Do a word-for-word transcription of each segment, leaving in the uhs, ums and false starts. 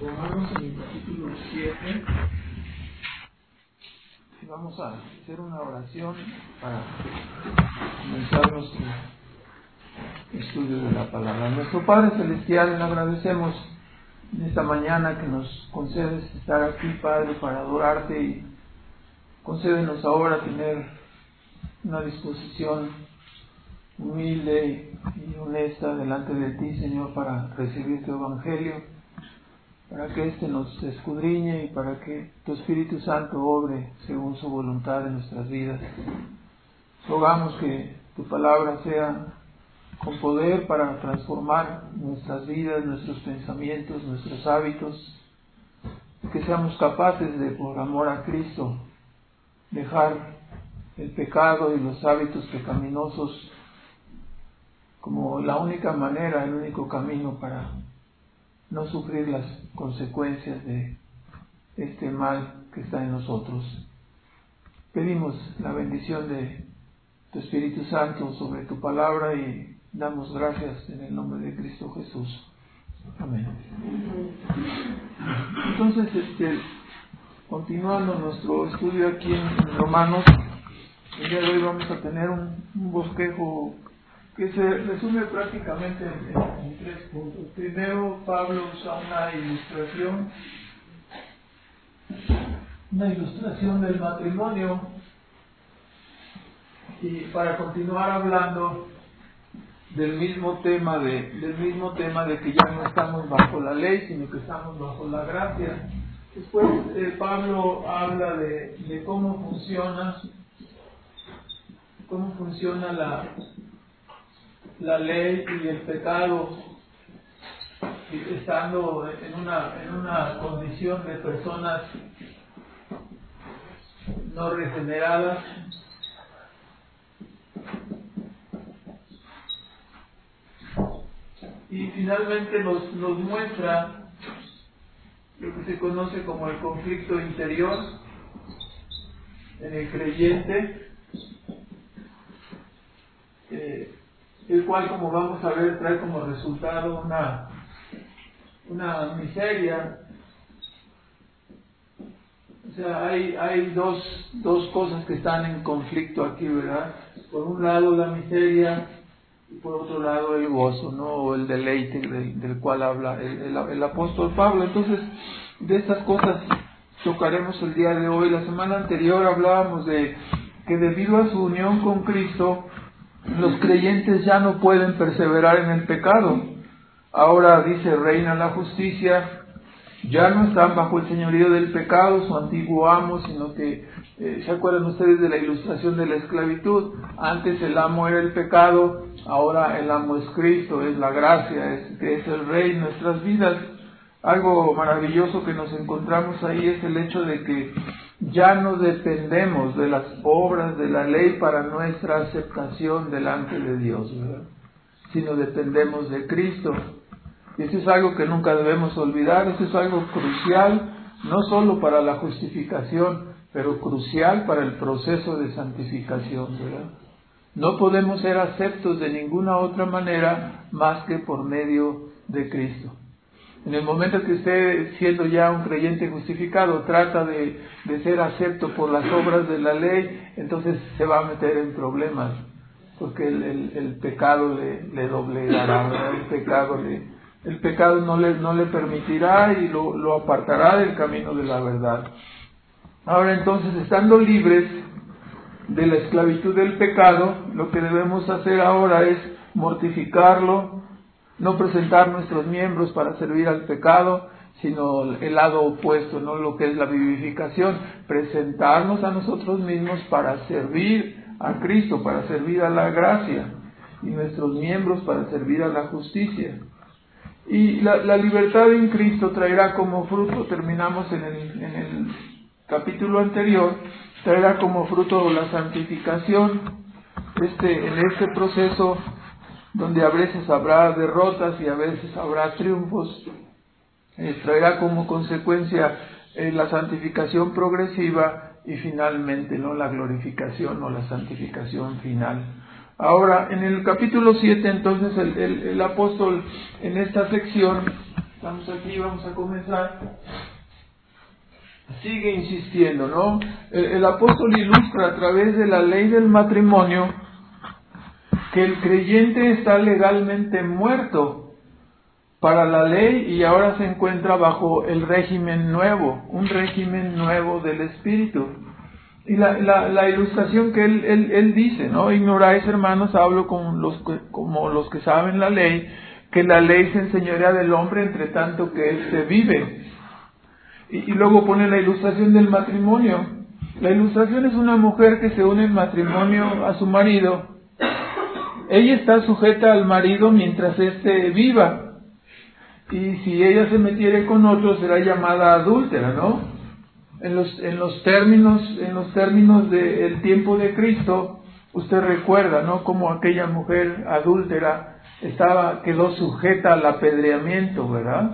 Romanos en el capítulo siete, y vamos a hacer una oración para comenzar nuestro estudio de la palabra. Nuestro Padre Celestial, le agradecemos en esta mañana que nos concedes estar aquí, Padre, para adorarte, y concédenos ahora tener una disposición humilde y honesta delante de ti, Señor, para recibir tu evangelio, para que éste nos escudriñe y para que tu Espíritu Santo obre según su voluntad en nuestras vidas. Rogamos que tu palabra sea con poder para transformar nuestras vidas, nuestros pensamientos, nuestros hábitos, que seamos capaces de, por amor a Cristo, dejar el pecado y los hábitos pecaminosos como la única manera, el único camino para no sufrir las consecuencias de este mal que está en nosotros. Pedimos la bendición de tu Espíritu Santo sobre tu palabra y damos gracias en el nombre de Cristo Jesús. Amén. Entonces, este, continuando nuestro estudio aquí en Romanos, el día de hoy vamos a tener un, un bosquejo que se resume prácticamente en, en, en tres puntos. Primero, Pablo usa una ilustración, una ilustración del matrimonio, y para continuar hablando del mismo tema de, del mismo tema de que ya no estamos bajo la ley, sino que estamos bajo la gracia. Después eh, Pablo habla de, de cómo funciona, cómo funciona la la ley y el pecado, estando en una, en una condición de personas no regeneradas. Y finalmente nos, nos muestra lo que se conoce como el conflicto interior en el creyente, eh, el cual, como vamos a ver, trae como resultado una, una miseria. O sea, hay, hay dos, dos cosas que están en conflicto aquí, ¿verdad? Por un lado la miseria y por otro lado el gozo, ¿no? O el deleite del, del cual habla el, el, el apóstol Pablo. Entonces, de estas cosas tocaremos el día de hoy. La semana anterior hablábamos de que debido a su unión con Cristo, los creyentes ya no pueden perseverar en el pecado. Ahora, dice, reina la justicia, ya no están bajo el señorío del pecado, su antiguo amo, sino que, eh, ¿se acuerdan ustedes de la ilustración de la esclavitud? Antes el amo era el pecado, ahora el amo es Cristo, es la gracia, es, es el Rey en nuestras vidas. Algo maravilloso que nos encontramos ahí es el hecho de que ya no dependemos de las obras de la ley para nuestra aceptación delante de Dios, ¿verdad? Sino dependemos de Cristo. Y eso es algo que nunca debemos olvidar. Eso es algo crucial, no solo para la justificación, pero crucial para el proceso de santificación, ¿verdad? No podemos ser aceptos de ninguna otra manera más que por medio de Cristo. En el momento que usted, siendo ya un creyente justificado, trata de, de ser acepto por las obras de la ley, entonces se va a meter en problemas, porque el, el, el pecado le, le doblegará, ¿verdad? El pecado, le, el pecado no, le, no le permitirá y lo, lo apartará del camino de la verdad. Ahora entonces, estando libres de la esclavitud del pecado, lo que debemos hacer ahora es mortificarlo, no presentar nuestros miembros para servir al pecado, sino el lado opuesto, no lo que es la vivificación, presentarnos a nosotros mismos para servir a Cristo, para servir a la gracia, y nuestros miembros para servir a la justicia. Y la, la libertad en Cristo traerá como fruto, terminamos en el, en el capítulo anterior, traerá como fruto la santificación. Este, en este proceso, donde a veces habrá derrotas y a veces habrá triunfos, eh, traerá como consecuencia eh, la santificación progresiva y finalmente, ¿no?, la glorificación o la santificación final. Ahora, en el capítulo siete, entonces, el, el, el apóstol en esta sección Estamos aquí, vamos a comenzar. Sigue insistiendo, ¿no? El, el apóstol ilustra a través de la ley del matrimonio que el creyente está legalmente muerto para la ley y ahora se encuentra bajo el régimen nuevo, un régimen nuevo del Espíritu. Y la, la, la ilustración que él, él, él dice, ¿no? Ignoráis, hermanos, hablo con los que, como los que saben la ley, que la ley se enseñorea del hombre entre tanto que éste vive. Y, y luego pone la ilustración del matrimonio. La ilustración es una mujer que se une en matrimonio a su marido. Ella está sujeta al marido mientras éste viva. Y si ella se metiere con otro será llamada adúltera, ¿no? En los, en los términos, en los términos del tiempo de Cristo, usted recuerda, ¿no? Como aquella mujer adúltera estaba, quedó sujeta al apedreamiento, ¿verdad?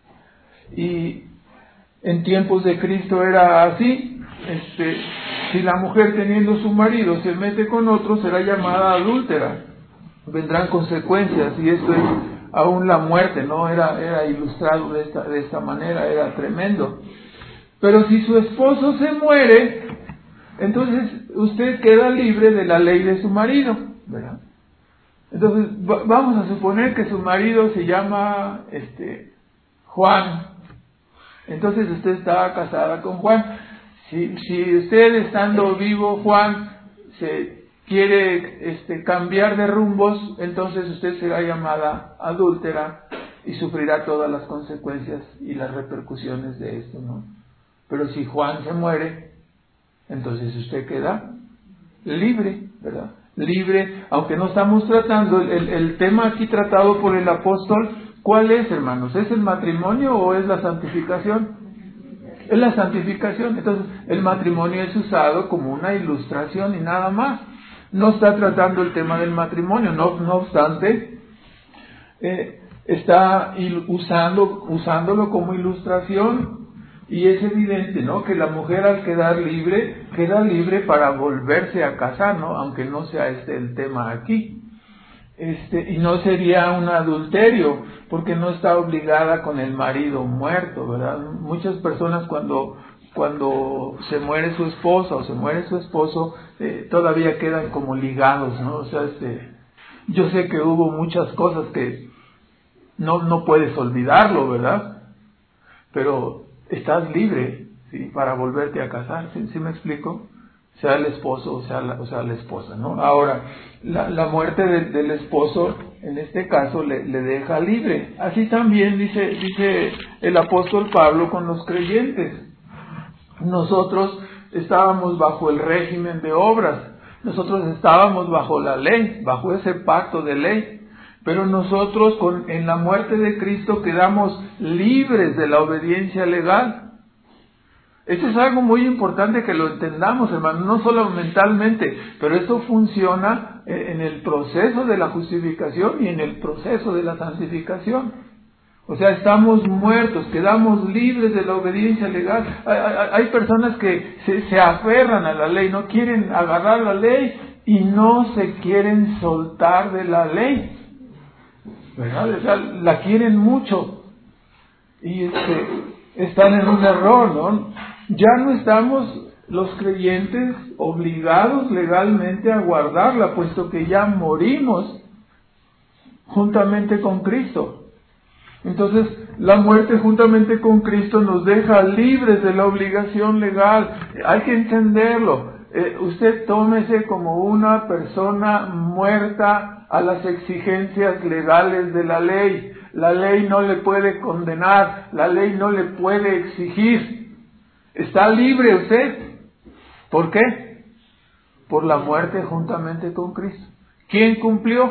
Y en tiempos de Cristo era así. Este, si la mujer teniendo su marido se mete con otro, será llamada adúltera. Vendrán consecuencias, y esto es aún la muerte, ¿no? Era, era ilustrado de esta, de esta manera, era tremendo. Pero si su esposo se muere, entonces usted queda libre de la ley de su marido, ¿verdad? Entonces vamos a suponer que su marido se llama este Juan. Entonces usted está casada con Juan. Si, si usted estando vivo, Juan, se quiere este, cambiar de rumbos, entonces usted será llamada adúltera y sufrirá todas las consecuencias y las repercusiones de esto, ¿no? Pero si Juan se muere, entonces usted queda libre, ¿verdad? Libre, aunque no estamos tratando, el, el tema aquí tratado por el apóstol, ¿cuál es, hermanos? ¿Es el matrimonio o es la santificación? Es la santificación. Entonces, el matrimonio es usado como una ilustración y nada más. No está tratando el tema del matrimonio, no, no obstante, eh, está il, usando, usándolo como ilustración. Y es evidente, ¿no? Que la mujer al quedar libre, queda libre para volverse a casar, ¿no? Aunque no sea este el tema aquí. Este, y no sería un adulterio, porque no está obligada con el marido muerto, ¿verdad? Muchas personas cuando, cuando se muere su esposa o se muere su esposo, eh, todavía quedan como ligados, ¿no? O sea, este, yo sé que hubo muchas cosas que no, no puedes olvidarlo, ¿verdad? Pero estás libre, ¿sí? Para volverte a casar, ¿sí, ¿sí me explico? Sea el esposo o sea la, o sea la esposa, ¿no? Ahora, la, la muerte de, del esposo, en este caso, le, le deja libre. Así también dice, dice el apóstol Pablo con los creyentes. Nosotros estábamos bajo el régimen de obras, nosotros estábamos bajo la ley, bajo ese pacto de ley. Pero nosotros con, en la muerte de Cristo quedamos libres de la obediencia legal. Esto es algo muy importante que lo entendamos, hermano, no solo mentalmente, pero esto funciona en el proceso de la justificación y en el proceso de la santificación. O sea, estamos muertos, quedamos libres de la obediencia legal. Hay, hay, hay personas que se, se aferran a la ley, no quieren agarrar la ley y no se quieren soltar de la ley. ¿Verdad? O sea, la quieren mucho y este, están en un error, ¿no? Ya no estamos los creyentes obligados legalmente a guardarla, puesto que ya morimos juntamente con Cristo. Entonces, la muerte juntamente con Cristo nos deja libres de la obligación legal. Hay que entenderlo. Eh, usted tómese como una persona muerta a las exigencias legales de la ley. La ley no le puede condenar, la ley no le puede exigir. Está libre usted. ¿Por qué? Por la muerte juntamente con Cristo. ¿Quién cumplió?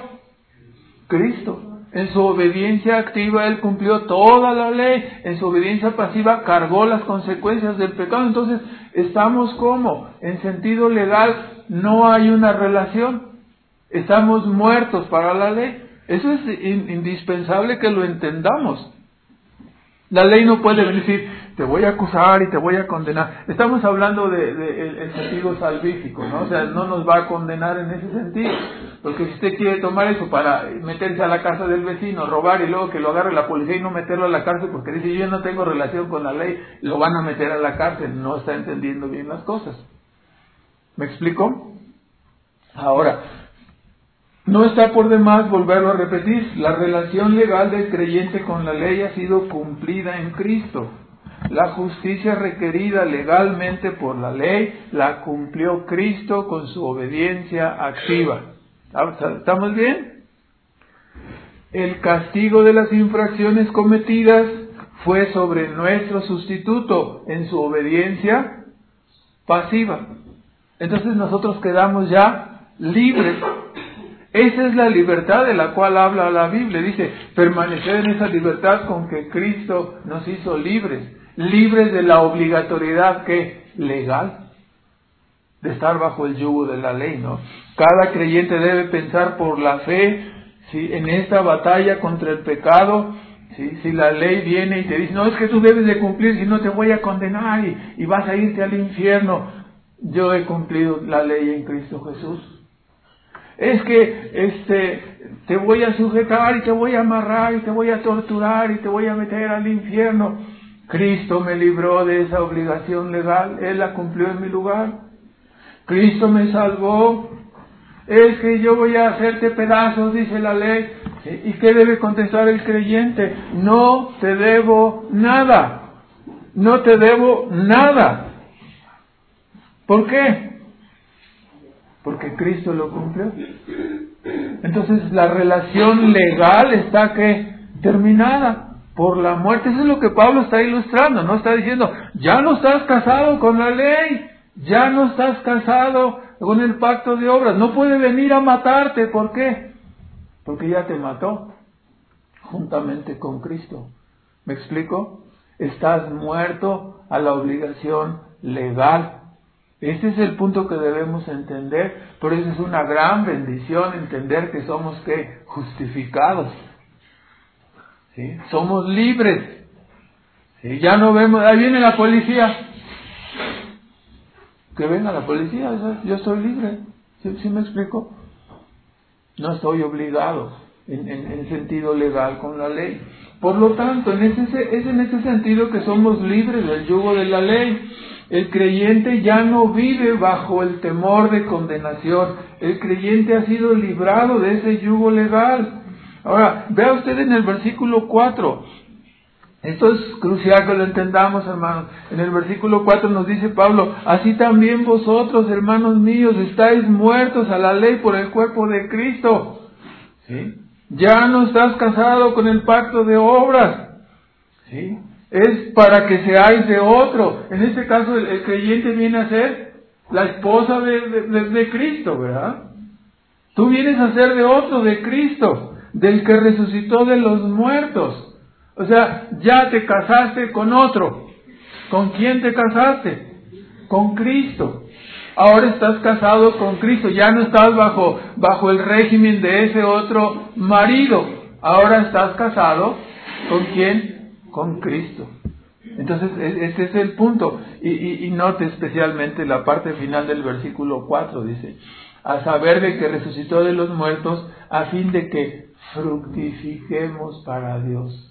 Cristo. En su obediencia activa Él cumplió toda la ley. En su obediencia pasiva cargó las consecuencias del pecado. Entonces, estamos como, en sentido legal, no hay una relación. Estamos muertos para la ley. Eso es indispensable que lo entendamos. La ley no puede decir, te voy a acusar y te voy a condenar. Estamos hablando de, de el, el sentido salvífico, ¿no? O sea, no nos va a condenar en ese sentido. Porque si usted quiere tomar eso para meterse a la casa del vecino, robar y luego que lo agarre la policía y no meterlo a la cárcel porque dice yo no tengo relación con la ley, lo van a meter a la cárcel, no está entendiendo bien las cosas. ¿Me explico? Ahora, no está por demás volverlo a repetir. La relación legal del creyente con la ley ha sido cumplida en Cristo. La justicia requerida legalmente por la ley la cumplió Cristo con su obediencia activa. ¿Estamos bien? El castigo de las infracciones cometidas fue sobre nuestro sustituto en su obediencia pasiva. Entonces nosotros quedamos ya libres. Esa es la libertad de la cual habla la Biblia. Dice, permanecer en esa libertad con que Cristo nos hizo libres. Libres de la obligatoriedad que legal de estar bajo el yugo de la ley, ¿no? Cada creyente debe pensar por la fe, ¿sí? En esta batalla contra el pecado, ¿sí? Si la ley viene y te dice, no, es que tú debes de cumplir, si no te voy a condenar y, y vas a irte al infierno. Yo he cumplido la ley en Cristo Jesús. Es que este te voy a sujetar y te voy a amarrar y te voy a torturar y te voy a meter al infierno. Cristo me libró de esa obligación legal, Él la cumplió en mi lugar. Cristo me salvó. Es que yo voy a hacerte pedazos, dice la ley. ¿Y qué debe contestar el creyente? No te debo nada. No te debo nada. ¿Por qué? Porque Cristo lo cumplió. Entonces la relación legal está que terminada por la muerte. Eso es lo que Pablo está ilustrando. No está diciendo, ya no estás casado con la ley, ya no estás casado con el pacto de obras, no puede venir a matarte. ¿Por qué? Porque ya te mató juntamente con Cristo. ¿Me explico? Estás muerto a la obligación legal. Este es el punto que debemos entender. Por eso es una gran bendición entender que somos ¿qué? Justificados. ¿Sí? Somos libres. ¿Sí? Ya no vemos, ahí viene la policía. Que venga la policía, yo estoy libre. ¿Sí, sí me explico? No estoy obligado en, en, en sentido legal con la ley. Por lo tanto, en ese, es en ese sentido que somos libres del yugo de la ley. El creyente ya no vive bajo el temor de condenación. El creyente ha sido librado de ese yugo legal. Ahora, vea usted en el versículo cuatro. Esto es crucial que lo entendamos, hermanos. En el versículo cuatro nos dice Pablo, así también vosotros, hermanos míos, estáis muertos a la ley por el cuerpo de Cristo. ¿Sí? Ya no estás casado con el pacto de obras. ¿Sí? Es para que seáis de otro. En este caso el, el creyente viene a ser la esposa de, de, de Cristo, ¿verdad? Tú vienes a ser de otro, de Cristo, del que resucitó de los muertos. O sea, ya te casaste con otro. ¿Con quién te casaste? Con Cristo. Ahora estás casado con Cristo. Ya no estás bajo, bajo el régimen de ese otro marido. Ahora estás casado ¿con quién? Con Cristo. Entonces, ese es el punto. Y, y, y note especialmente la parte final del versículo cuatro. Dice, a saber de que resucitó de los muertos, a fin de que fructifiquemos para Dios.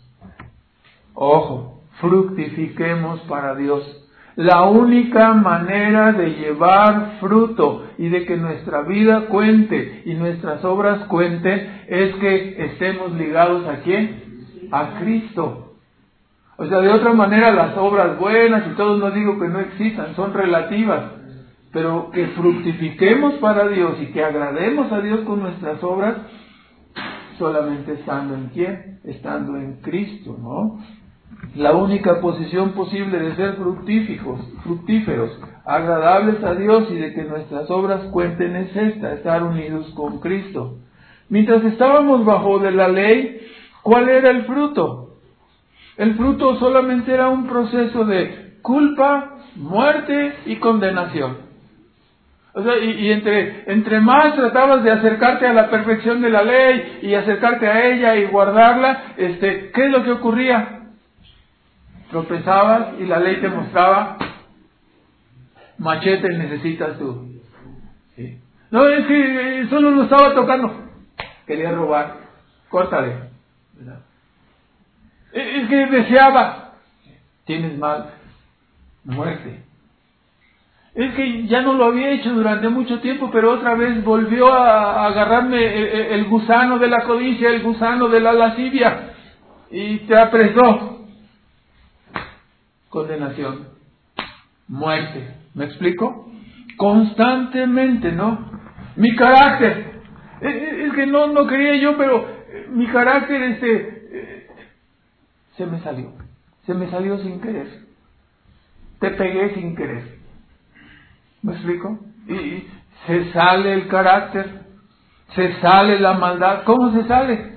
Ojo, fructifiquemos para Dios. La única manera de llevar fruto y de que nuestra vida cuente y nuestras obras cuenten es que estemos ligados ¿a quién? A Cristo. O sea, de otra manera las obras buenas y todo, no digo que no existan, son relativas, pero que fructifiquemos para Dios y que agrademos a Dios con nuestras obras solamente estando en quién? Estando en Cristo, ¿no? La única posición posible de ser fructíferos, fructíferos, agradables a Dios y de que nuestras obras cuenten es esta, estar unidos con Cristo. Mientras estábamos bajo de la ley, ¿cuál era el fruto? El fruto solamente era un proceso de culpa, muerte y condenación. O sea, y, y entre, entre más tratabas de acercarte a la perfección de la ley y acercarte a ella y guardarla, este, ¿qué es lo que ocurría? tropezabas y la ley te mostraba, machete necesitas tú. ¿Sí? No, es que solo lo estaba tocando, quería robar, córtale. ¿Verdad? Es que deseaba, tienes mal, muerte. Es que ya no lo había hecho durante mucho tiempo, pero otra vez volvió a agarrarme el, el gusano de la codicia, el gusano de la lascivia, y te apresó. Condenación, muerte. ¿Me explico? Constantemente, ¿no? Mi carácter, es, es que no, no quería yo, pero mi carácter este, se me salió, se me salió sin querer. Te pegué sin querer. ¿Me explico? Y se sale el carácter, se sale la maldad. ¿Cómo se sale?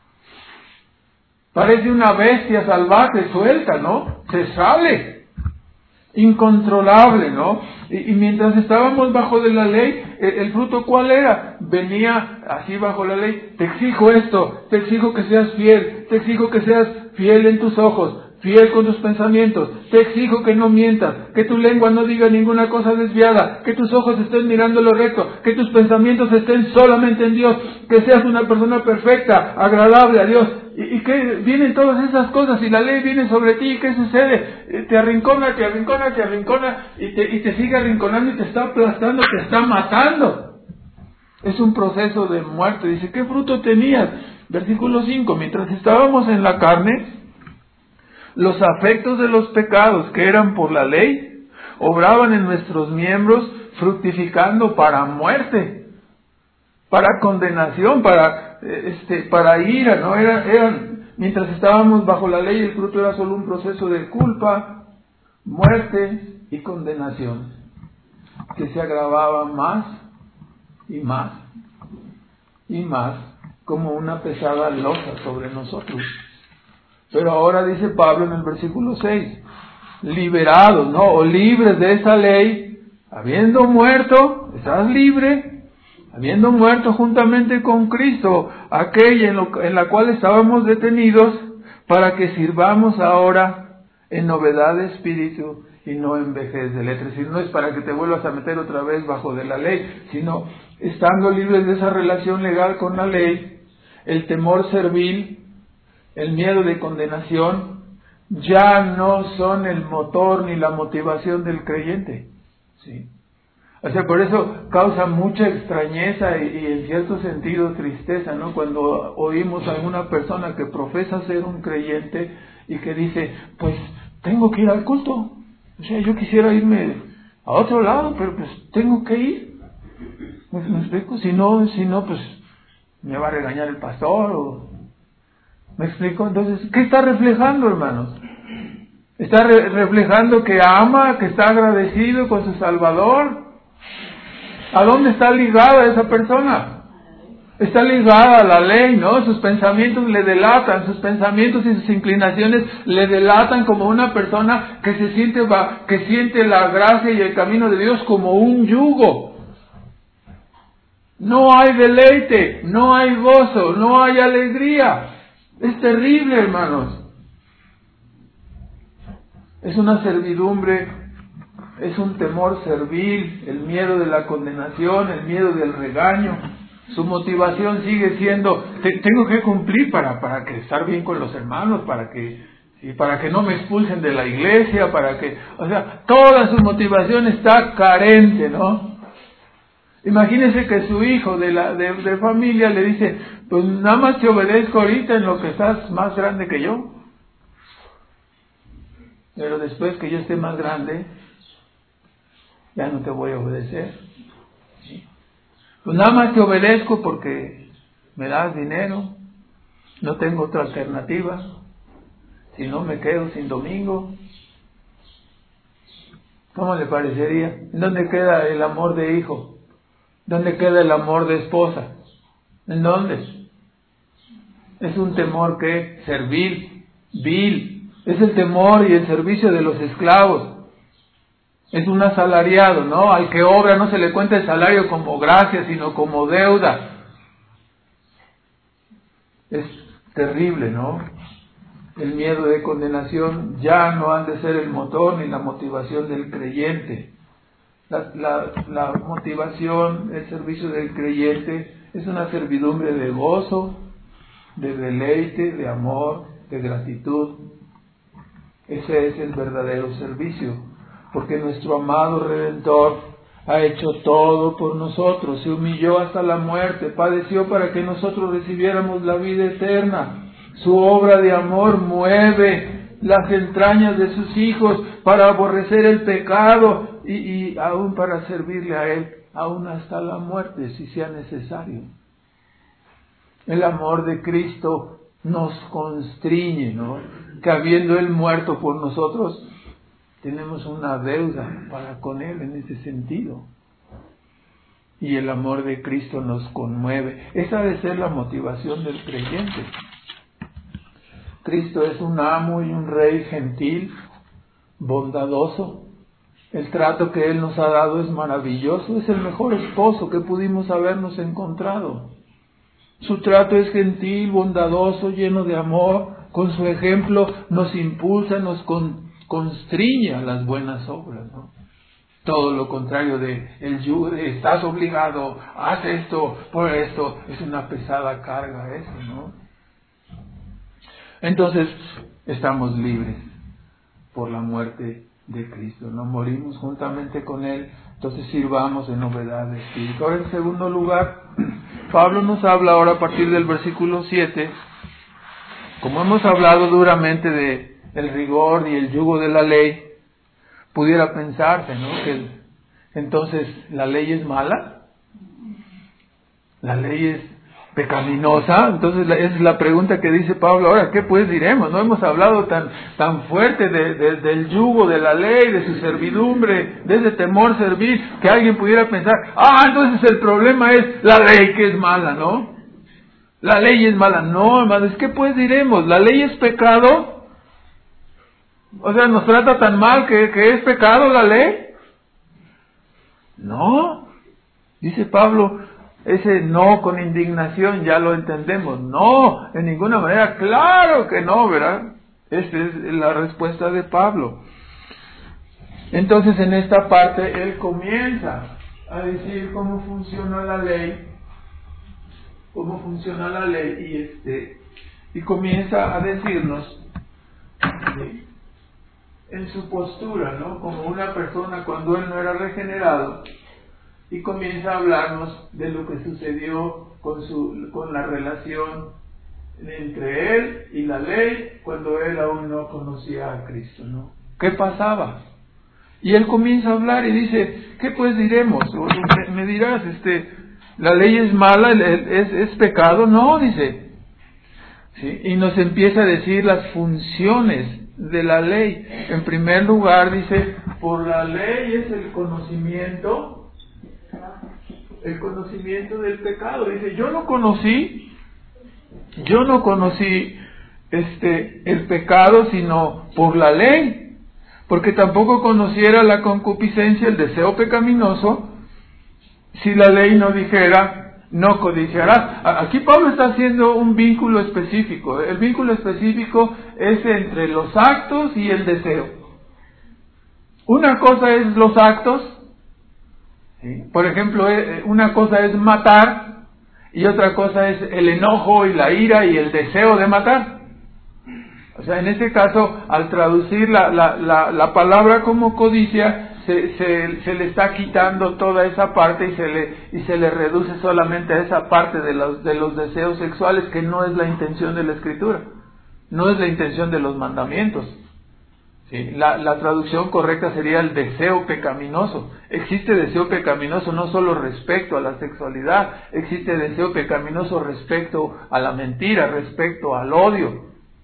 Parece una bestia salvaje, suelta, ¿no? Se sale. Incontrolable, ¿no? Y, y mientras estábamos bajo de la ley, el, el fruto ¿cuál era? Venía así bajo la ley. Te exijo esto, te exijo que seas fiel, te exijo que seas fiel en tus ojos, fiel con tus pensamientos, te exijo que no mientas, que tu lengua no diga ninguna cosa desviada, que tus ojos estén mirando lo recto, que tus pensamientos estén solamente en Dios, que seas una persona perfecta, agradable a Dios. Y, y que vienen todas esas cosas y la ley viene sobre ti. ¿Y qué sucede? Te arrincona, te arrincona, te arrincona y te, y te sigue arrinconando y te está aplastando, te está matando. Es un proceso de muerte. Dice, ¿qué fruto tenías? Versículo cinco, mientras estábamos en la carne, los afectos de los pecados que eran por la ley obraban en nuestros miembros, fructificando para muerte, para condenación, para este, para ira, ¿no? Era, eran, mientras estábamos bajo la ley, el fruto era solo un proceso de culpa, muerte y condenación, que se agravaba más y más y más, como una pesada losa sobre nosotros. Pero ahora dice Pablo en el versículo seis, liberados, ¿no? O libres de esa ley, habiendo muerto, estás libre, habiendo muerto juntamente con Cristo, aquella en, lo, en la cual estábamos detenidos, para que sirvamos ahora en novedad de espíritu y no en vejez de letra. Es decir, no es para que te vuelvas a meter otra vez bajo de la ley, sino estando libres de esa relación legal con la ley, el temor servil, el miedo de condenación, ya no son el motor ni la motivación del creyente. ¿Sí? O sea, por eso causa mucha extrañeza y, y en cierto sentido tristeza, ¿no? Cuando oímos a alguna persona que profesa ser un creyente y que dice, pues tengo que ir al culto. O sea, yo quisiera irme a otro lado, pero pues tengo que ir. ¿Me, me explico? Si no, si no, pues me va a regañar el pastor o... ¿Me explico? Entonces, ¿qué está reflejando, hermanos? Está re- reflejando que ama, que está agradecido con su Salvador. ¿A dónde está ligada esa persona? Está ligada a la ley, ¿no? Sus pensamientos le delatan, sus pensamientos y sus inclinaciones le delatan como una persona que se siente, que siente la gracia y el camino de Dios como un yugo. No hay deleite, no hay gozo, no hay alegría. Es terrible, hermanos. Es una servidumbre, es un temor servil, el miedo de la condenación, el miedo del regaño. Su motivación sigue siendo, tengo que cumplir para, para que estar bien con los hermanos, para que, y para que no me expulsen de la iglesia, para que, o sea, toda su motivación está carente, ¿no? Imagínese que su hijo de la de, de familia le dice, pues nada más te obedezco ahorita en lo que estás más grande que yo, pero después que yo esté más grande ya no te voy a obedecer. ¿Sí? Pues nada más te obedezco porque me das dinero, no tengo otra alternativa, si no me quedo sin domingo. ¿Cómo le parecería? ¿En dónde queda el amor de hijo? ¿Dónde queda el amor de esposa? ¿En dónde? Es un temor que servil, vil. Es el temor y el servicio de los esclavos. Es un asalariado, ¿no? Al que obra no se le cuenta el salario como gracia, sino como deuda. Es terrible, ¿no? el miedo de condenación ya no han de ser el motor ni la motivación del creyente. La, la, la motivación, el servicio del creyente es una servidumbre de gozo, de deleite, de amor, de gratitud. Ese es el verdadero servicio, porque nuestro amado Redentor ha hecho todo por nosotros, se humilló hasta la muerte, padeció para que nosotros recibiéramos la vida eterna. Su obra de amor mueve las entrañas de sus hijos para aborrecer el pecado y, y aún para servirle a Él, aún hasta la muerte, si sea necesario. El amor de Cristo nos constriñe, ¿no? Que habiendo Él muerto por nosotros, tenemos una deuda para con Él en ese sentido. Y el amor de Cristo nos conmueve. Esa debe ser la motivación del creyente. Cristo es un amo y un rey gentil, bondadoso. El trato que Él nos ha dado es maravilloso. Es el mejor esposo que pudimos habernos encontrado. Su trato es gentil, bondadoso, lleno de amor. Con su ejemplo nos impulsa, nos con, constriñe a las buenas obras, ¿no? Todo lo contrario de el yugo de estás obligado, haz esto, por esto, es una pesada carga eso, ¿no? Entonces, estamos libres por la muerte de Cristo, ¿no? Morimos juntamente con Él, entonces sirvamos en novedad de espíritu. Ahora, en segundo lugar, Pablo nos habla ahora a partir del versículo siete, como hemos hablado duramente de el rigor y el yugo de la ley, pudiera pensarse, ¿no? Que el, entonces la ley es mala, la ley es pecaminosa. Entonces esa es la pregunta que dice Pablo. Ahora, ¿qué pues diremos? No hemos hablado tan tan fuerte de, de, del yugo de la ley, de su servidumbre, de ese temor servir, que alguien pudiera pensar, ah, entonces el problema es la ley que es mala, ¿no? La ley es mala. No, hermanos, ¿qué pues diremos? ¿La ley es pecado? O sea, ¿nos trata tan mal que, que es pecado la ley? No. Dice Pablo, ese no con indignación ya lo entendemos. No, en ninguna manera. Claro que no, ¿verdad? Esa es la respuesta de Pablo. Entonces, en esta parte, él comienza a decir cómo funciona la ley. Cómo funciona la ley. Y, este, y comienza a decirnos, ¿sí?, en su postura, ¿no? Como una persona cuando él no era regenerado, y comienza a hablarnos de lo que sucedió con su con la relación entre él y la ley cuando él aún no conocía a Cristo, ¿no? ¿Qué pasaba? Y él comienza a hablar y dice, ¿qué pues diremos? O me, me dirás, este, la ley es mala, es, es pecado. No, dice, ¿sí? Y nos empieza a decir las funciones de la ley. En primer lugar, dice, por la ley es el conocimiento, el conocimiento del pecado. Dice, yo no conocí, yo no conocí este el pecado sino por la ley, porque tampoco conociera la concupiscencia, el deseo pecaminoso, si la ley no dijera, no codiciarás. Aquí Pablo está haciendo un vínculo específico. El vínculo específico es entre los actos y el deseo. Una cosa es los actos, ¿sí? Por ejemplo, una cosa es matar y otra cosa es el enojo y la ira y el deseo de matar. O sea, en este caso, al traducir la, la, la, la palabra como codicia, Se, se, se le está quitando toda esa parte y se le y se le reduce solamente a esa parte de los de los deseos sexuales, que no es la intención de la Escritura, no es la intención de los mandamientos. ¿Sí? La, la traducción correcta sería el deseo pecaminoso. Existe deseo pecaminoso no solo respecto a la sexualidad, existe deseo pecaminoso respecto a la mentira, respecto al odio.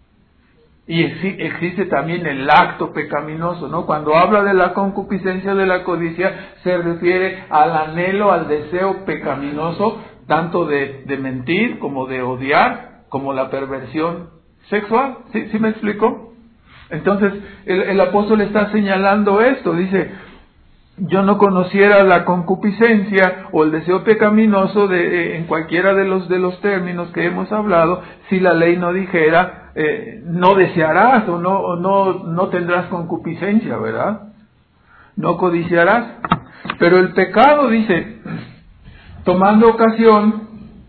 Y existe también el acto pecaminoso, ¿no? Cuando habla de la concupiscencia, de la codicia, se refiere al anhelo, al deseo pecaminoso, tanto de, de mentir como de odiar, como la perversión sexual. ¿Sí, sí me explico? Entonces, el, el apóstol está señalando esto, dice, yo no conociera la concupiscencia o el deseo pecaminoso de, en cualquiera de los de los términos que hemos hablado, si la ley no dijera eh, no desearás o no o no no tendrás concupiscencia, ¿verdad? No codiciarás. Pero el pecado dice, tomando ocasión,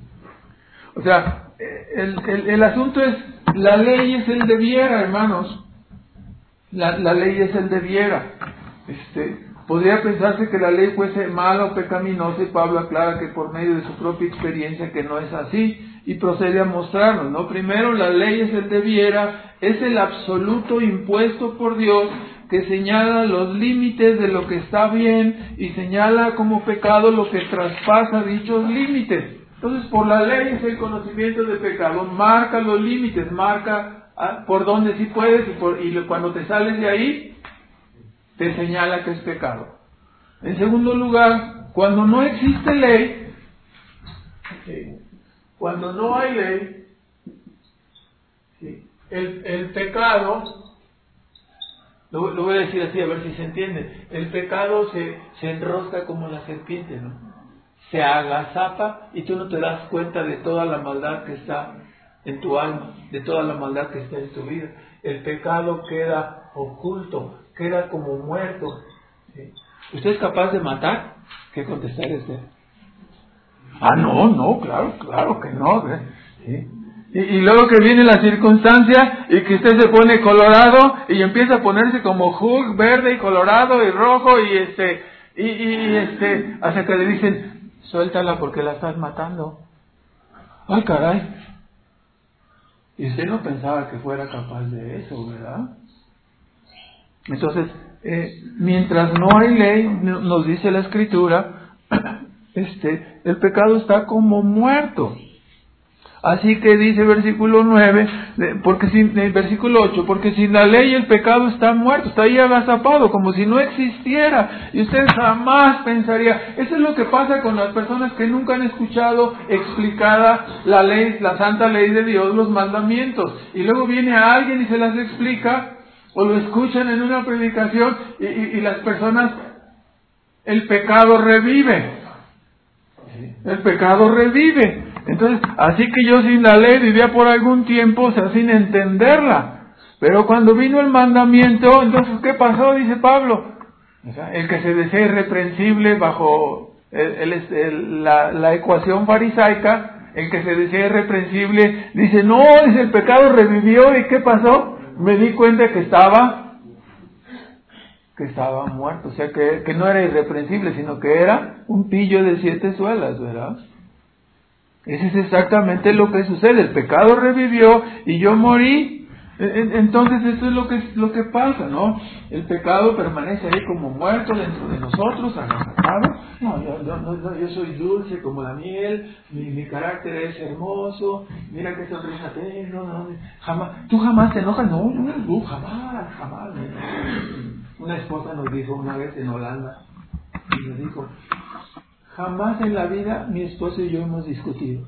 o sea, el, el, el asunto es, la ley es el debiera, hermanos. La, la ley es el debiera. Este, podría pensarse que la ley fuese mala o pecaminosa, y Pablo aclara que por medio de su propia experiencia que no es así, y procede a mostrarnos, ¿no? Primero, la ley es el debiera, es el absoluto impuesto por Dios, que señala los límites de lo que está bien, y señala como pecado lo que traspasa dichos límites. Entonces, por la ley es el conocimiento de pecado, marca los límites, marca ah, por dónde sí puedes, y, por, y cuando te sales de ahí, te señala que es pecado. En segundo lugar, cuando no existe ley, ¿sí? Cuando no hay ley, ¿sí? el, el pecado, lo, lo voy a decir así a ver si se entiende, el pecado se, se enrosca como la serpiente, ¿no? Se agazapa y tú no te das cuenta de toda la maldad que está en tu alma, de toda la maldad que está en tu vida. El pecado queda oculto, queda como muerto. ¿Sí? ¿Usted es capaz de matar? ¿Qué contestar usted? Ah, no, no, claro, claro que no. ¿Sí? Y, y luego que viene la circunstancia y que usted se pone colorado y empieza a ponerse como Hulk, verde y colorado y rojo y este, y, y este, hasta que le dicen, suéltala porque la estás matando. Ay, caray. Y usted no pensaba que fuera capaz de eso, ¿verdad? Entonces, eh, mientras no hay ley, nos dice la Escritura, este, el pecado está como muerto. Así que dice versículo nueve, porque sin, el versículo ocho, porque sin la ley el pecado está muerto, está ahí agazapado, como si no existiera, y usted jamás pensaría. Eso es lo que pasa con las personas que nunca han escuchado explicada la ley, la santa ley de Dios, los mandamientos, y luego viene a alguien y se las explica, o lo escuchan en una predicación, y, y, y las personas, el pecado revive, el pecado revive. Entonces, así que yo sin la ley vivía por algún tiempo, o sea, sin entenderla. Pero cuando vino el mandamiento, entonces, ¿qué pasó? Dice Pablo. O sea, el que se desea irreprensible bajo el, el, el, la, la ecuación farisaica, el que se desea irreprensible, dice, no, dice, el pecado revivió, ¿y qué pasó? Me di cuenta que estaba, que estaba muerto. O sea, que, que no era irreprensible, sino que era un pillo de siete suelas, ¿verdad? Ese es exactamente lo que sucede. El pecado revivió y yo morí. Entonces eso es lo que lo que pasa, ¿no? El pecado permanece ahí como muerto dentro de nosotros, agazapado. No, yo, yo, no, yo soy dulce como la miel, mi, mi carácter es hermoso, mira qué sonrisa tengo, no, jamás, tú jamás te enojas, no, no, no, jamás, jamás. Una esposa nos dijo una vez en Holanda, y nos dijo, jamás en la vida mi esposo y yo hemos discutido.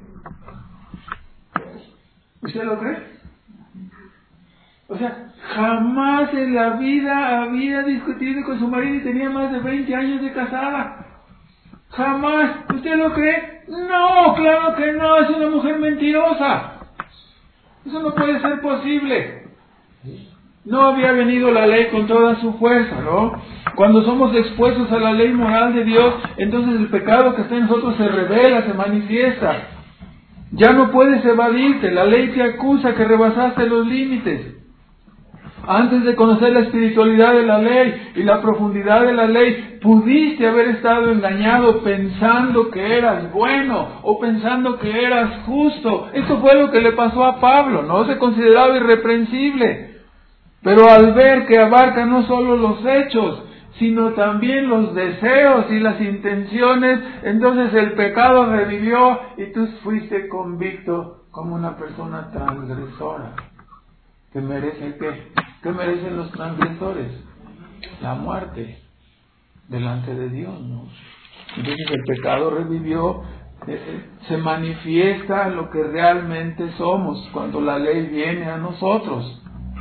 ¿Usted lo cree? O sea, jamás en la vida había discutido con su marido y tenía más de veinte años de casada. Jamás. ¿Usted lo cree? No, claro que no, es una mujer mentirosa. Eso no puede ser posible. No había venido la ley con toda su fuerza, ¿no? Cuando somos expuestos a la ley moral de Dios, entonces el pecado que está en nosotros se revela, se manifiesta. Ya no puedes evadirte, la ley te acusa que rebasaste los límites. Antes de conocer la espiritualidad de la ley y la profundidad de la ley, pudiste haber estado engañado pensando que eras bueno o pensando que eras justo. Esto fue lo que le pasó a Pablo, no se consideraba irreprensible. Pero al ver que abarca no solo los hechos, sino también los deseos y las intenciones, entonces el pecado revivió y tú fuiste convicto como una persona transgresora. ¿Qué merece qué? ¿Qué merecen los transgresores? La muerte delante de Dios, ¿no? Entonces el pecado revivió, eh, se manifiesta lo que realmente somos cuando la ley viene a nosotros.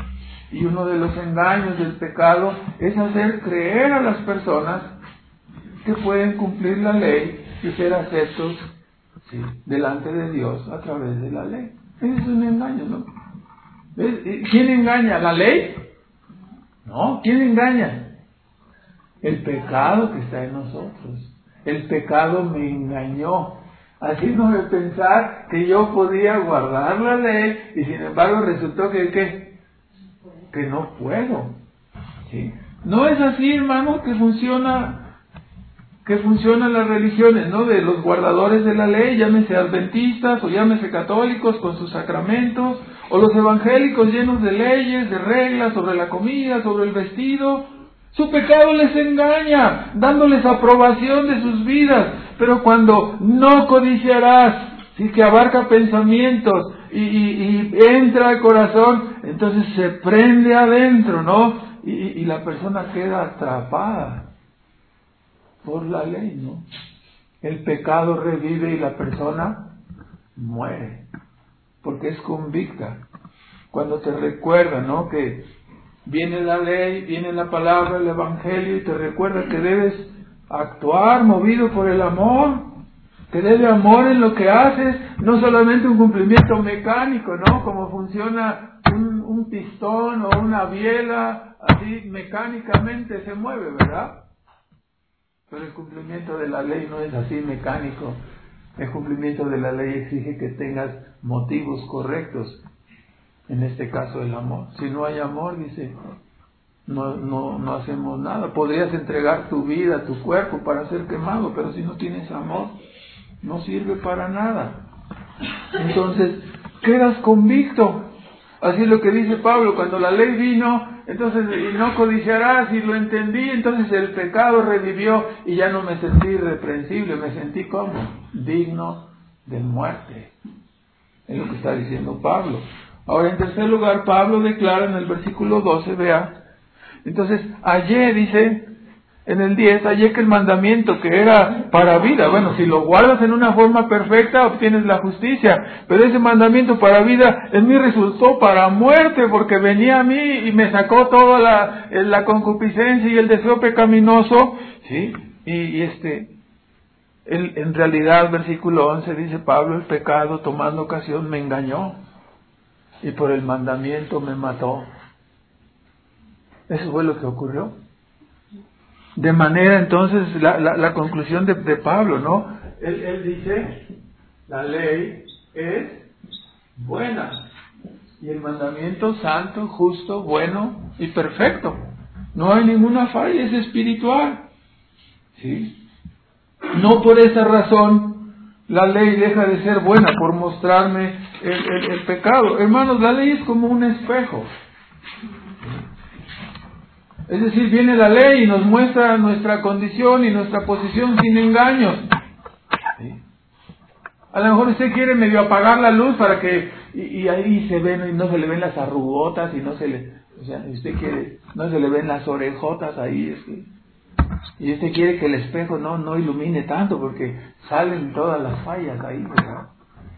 Y uno de los engaños del pecado es hacer creer a las personas que pueden cumplir la ley y ser aceptos, sí, delante de Dios a través de la ley. Ese es un engaño, ¿no? ¿Quién engaña? ¿La ley? No, ¿quién engaña? El pecado que está en nosotros. El pecado me engañó, haciéndome pensar que yo podía guardar la ley y sin embargo resultó que ¿qué? Que no puedo. ¿Sí? No es así, hermano, que funciona que funcionan las religiones, ¿no? De los guardadores de la ley, llámese adventistas o llámese católicos con sus sacramentos, o los evangélicos llenos de leyes, de reglas sobre la comida, sobre el vestido. Su pecado les engaña, dándoles aprobación de sus vidas. Pero cuando no codiciarás, sí, que abarca pensamientos y, y, y entra al corazón, entonces se prende adentro, ¿no? Y, y la persona queda atrapada por la ley, ¿no? El pecado revive y la persona muere, porque es convicta. Cuando te recuerda, ¿no? Que viene la ley, viene la palabra, el evangelio, y te recuerda que debes actuar movido por el amor, que debe amor en lo que haces, no solamente un cumplimiento mecánico, ¿no? Como funciona un, un pistón o una biela, así mecánicamente se mueve, ¿verdad? Pero el cumplimiento de la ley no es así mecánico. El cumplimiento de la ley exige que tengas motivos correctos. En este caso el amor. Si no hay amor, dice, no, no, no hacemos nada. Podrías entregar tu vida, tu cuerpo para ser quemado, pero si no tienes amor, no sirve para nada. Entonces, quedas convicto. Así es lo que dice Pablo, cuando la ley vino, entonces, y no codiciarás, y lo entendí, entonces el pecado revivió, y ya no me sentí irreprensible, me sentí como digno de muerte. Es lo que está diciendo Pablo. Ahora, en tercer lugar, Pablo declara en el versículo doce, vea, entonces, hallé, dice, en el diez, hallé que el mandamiento que era para vida, bueno, si lo guardas en una forma perfecta, obtienes la justicia, pero ese mandamiento para vida en mí resultó para muerte, porque venía a mí y me sacó toda la, la concupiscencia y el deseo pecaminoso, ¿sí? Y, y este, el, en realidad, versículo once, dice Pablo, el pecado tomando ocasión me engañó, y por el mandamiento me mató. Eso fue lo que ocurrió. De manera, entonces, la, la, la conclusión de, de Pablo, ¿no? Él, él dice, la ley es buena, y el mandamiento santo, justo, bueno y perfecto. No hay ninguna falla, es espiritual. ¿Sí? No por esa razón la ley deja de ser buena, por mostrarme el, el, el pecado. Hermanos, la ley es como un espejo. Es decir, viene la ley y nos muestra nuestra condición y nuestra posición sin engaños. ¿Sí? A lo mejor usted quiere medio apagar la luz para que, y, y ahí se ven, y no se le ven las arrugotas, y no se le, o sea, usted quiere, no se le ven las orejotas ahí, es que, y usted quiere que el espejo no, no ilumine tanto, porque salen todas las fallas ahí, ¿verdad?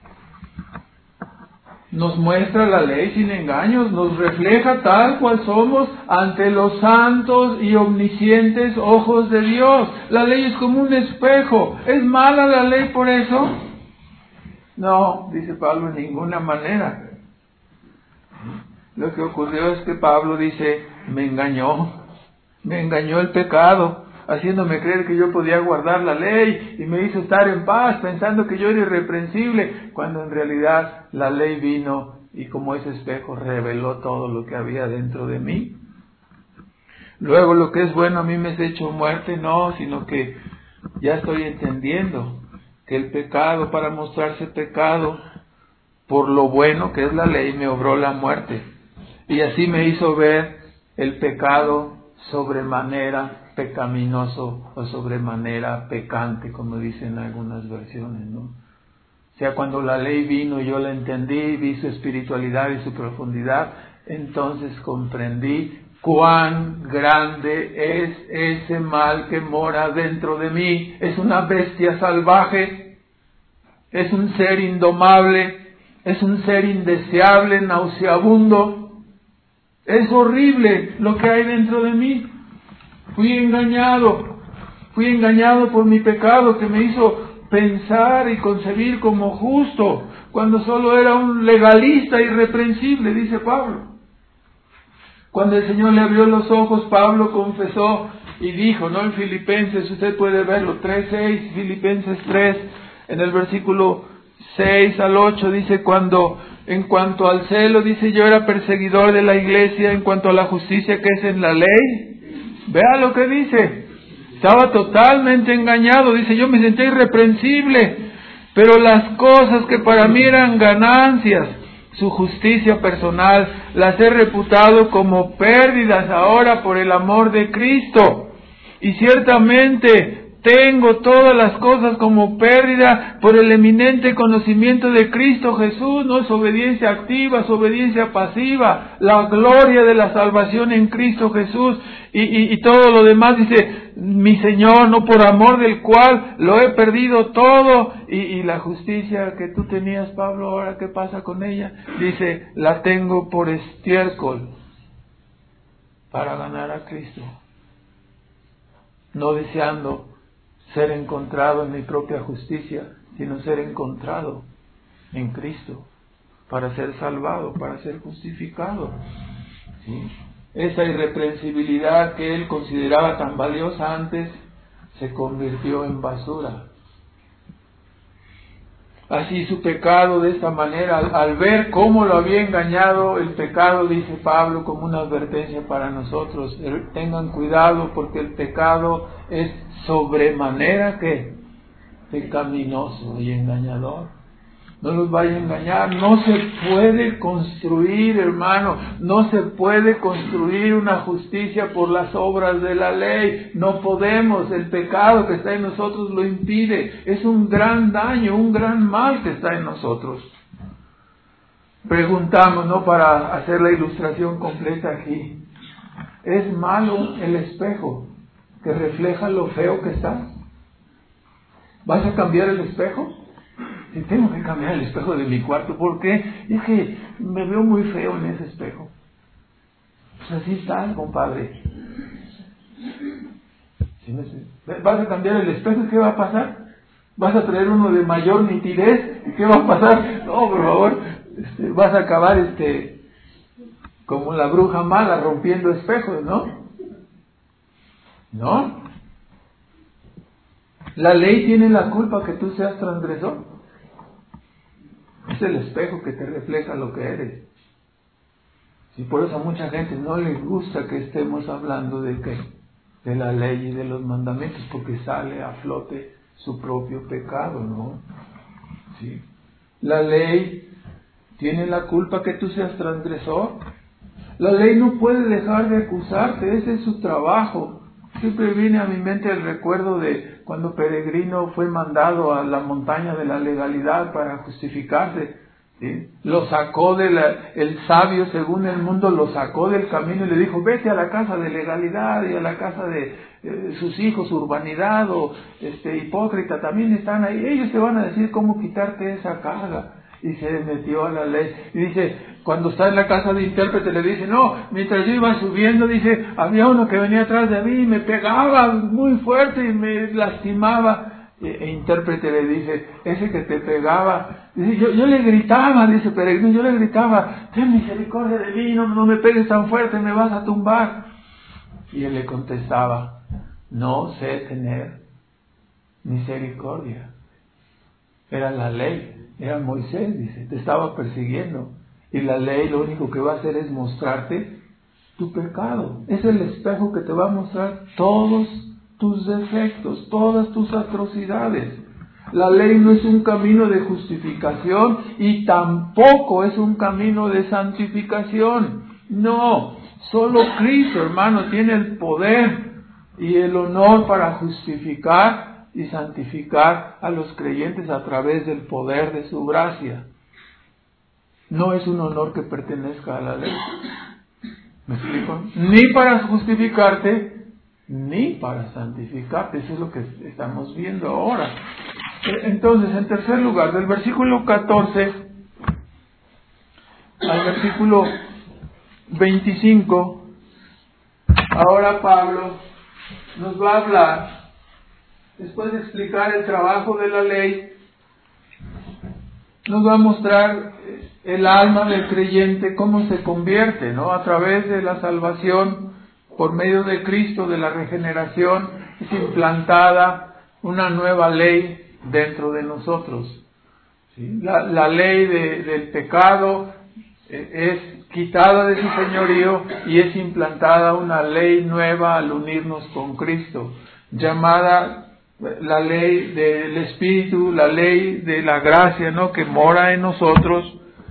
Nos muestra la ley sin engaños, nos refleja tal cual somos ante los santos y omniscientes ojos de Dios. La ley es como un espejo. ¿Es mala la ley por eso? No, dice Pablo, en ninguna manera. Lo que ocurrió es que Pablo dice, me engañó, me engañó el pecado, haciéndome creer que yo podía guardar la ley, y me hizo estar en paz, pensando que yo era irreprensible, cuando en realidad la ley vino y como ese espejo reveló todo lo que había dentro de mí. Luego, lo que es bueno a mí me es hecho muerte, no, sino que ya estoy entendiendo que el pecado, para mostrarse pecado, por lo bueno que es la ley, me obró la muerte, y así me hizo ver el pecado sobremanera pecaminoso o sobremanera pecante, como dicen algunas versiones, ¿no? O sea, cuando la ley vino, yo la entendí, vi su espiritualidad y su profundidad, entonces comprendí cuán grande es ese mal que mora dentro de mí. Es una bestia salvaje, es un ser indomable, es un ser indeseable, nauseabundo. Es horrible lo que hay dentro de mí. Fui engañado. Fui engañado por mi pecado que me hizo pensar y concebir como justo, cuando solo era un legalista irreprensible, dice Pablo. Cuando el Señor le abrió los ojos, Pablo confesó y dijo, ¿no? En Filipenses, usted puede verlo, tres seis, Filipenses tres, en el versículo seis al ocho, dice, cuando, en cuanto al celo, dice, yo era perseguidor de la iglesia, en cuanto a la justicia que es en la ley, vea lo que dice, estaba totalmente engañado, dice, yo me sentía irreprensible, pero las cosas que para mí eran ganancias, su justicia personal, las he reputado como pérdidas ahora por el amor de Cristo. Y ciertamente tengo todas las cosas como pérdida por el eminente conocimiento de Cristo Jesús, no es obediencia activa, es obediencia pasiva, la gloria de la salvación en Cristo Jesús y, y, y todo lo demás, dice, mi Señor, no por amor del cual lo he perdido todo, y, y la justicia que tú tenías, Pablo, ahora ¿qué pasa con ella? Dice, la tengo por estiércol para ganar a Cristo, no deseando ser encontrado en mi propia justicia, sino ser encontrado en Cristo, para ser salvado, para ser justificado. ¿Sí? Esa irreprensibilidad que él consideraba tan valiosa antes, se convirtió en basura. Así su pecado de esta manera, al, al ver cómo lo había engañado, el pecado, dice Pablo, como una advertencia para nosotros, el, tengan cuidado porque el pecado es sobremanera que pecaminoso y engañador. No los vaya a engañar, no se puede construir, hermano, no se puede construir una justicia por las obras de la ley, no podemos, el pecado que está en nosotros lo impide, es un gran daño, un gran mal que está en nosotros. Preguntamos, ¿no? Para hacer la ilustración completa aquí, ¿es malo el espejo que refleja lo feo que está? ¿Vas a cambiar el espejo? Si tengo que cambiar el espejo de mi cuarto, ¿por qué? Es que me veo muy feo en ese espejo. Pues así estás, compadre. ¿Vas a cambiar el espejo y qué va a pasar? ¿Vas a traer uno de mayor nitidez y qué va a pasar? No, por favor, este, vas a acabar este como la bruja mala rompiendo espejos, ¿no? ¿No? La ley tiene la culpa que tú seas transgresor. Es el espejo que te refleja lo que eres. Y por eso a mucha gente no les gusta que estemos hablando de qué, de la ley y de los mandamientos, porque sale a flote su propio pecado, ¿no? Sí. La ley tiene la culpa que tú seas transgresor. La ley no puede dejar de acusarte, ese es su trabajo. Siempre viene a mi mente el recuerdo de cuando Peregrino fue mandado a la montaña de la legalidad para justificarse, ¿sí? Lo sacó de la, el sabio según el mundo lo sacó del camino y le dijo, vete a la casa de legalidad y a la casa de eh, sus hijos, urbanidad o este, hipócrita, también están ahí, ellos te van a decir cómo quitarte esa carga. Y se metió a la ley. Y dice, cuando está en la casa de intérprete, le dice, no, mientras yo iba subiendo, dice, había uno que venía atrás de mí y me pegaba muy fuerte y me lastimaba. E, e intérprete le dice, ese que te pegaba, dice, yo, yo le gritaba, dice Peregrino, yo le gritaba, ten misericordia de mí, no, no me pegues tan fuerte, me vas a tumbar. Y él le contestaba, no sé tener misericordia. Era la ley. Era Moisés, dice, te estaba persiguiendo. Y la ley lo único que va a hacer es mostrarte tu pecado. Es el espejo que te va a mostrar todos tus defectos, todas tus atrocidades. La ley no es un camino de justificación y tampoco es un camino de santificación. No, solo Cristo, hermano, tiene el poder y el honor para justificar y santificar a los creyentes a través del poder de su gracia. No es un honor que pertenezca a la ley. ¿Me explico? Ni para justificarte, ni para santificarte. Eso es lo que estamos viendo ahora. Entonces, en tercer lugar, del versículo catorce al versículo veinticinco, ahora Pablo nos va a hablar, después de explicar el trabajo de la ley, nos va a mostrar el alma del creyente, cómo se convierte, ¿no? A través de la salvación, por medio de Cristo, de la regeneración, es implantada una nueva ley dentro de nosotros. ¿Sí? La, la ley de, del pecado eh, es quitada de su señorío y es implantada una ley nueva al unirnos con Cristo, llamada la ley del Espíritu, la ley de la gracia, ¿no? Que mora en nosotros.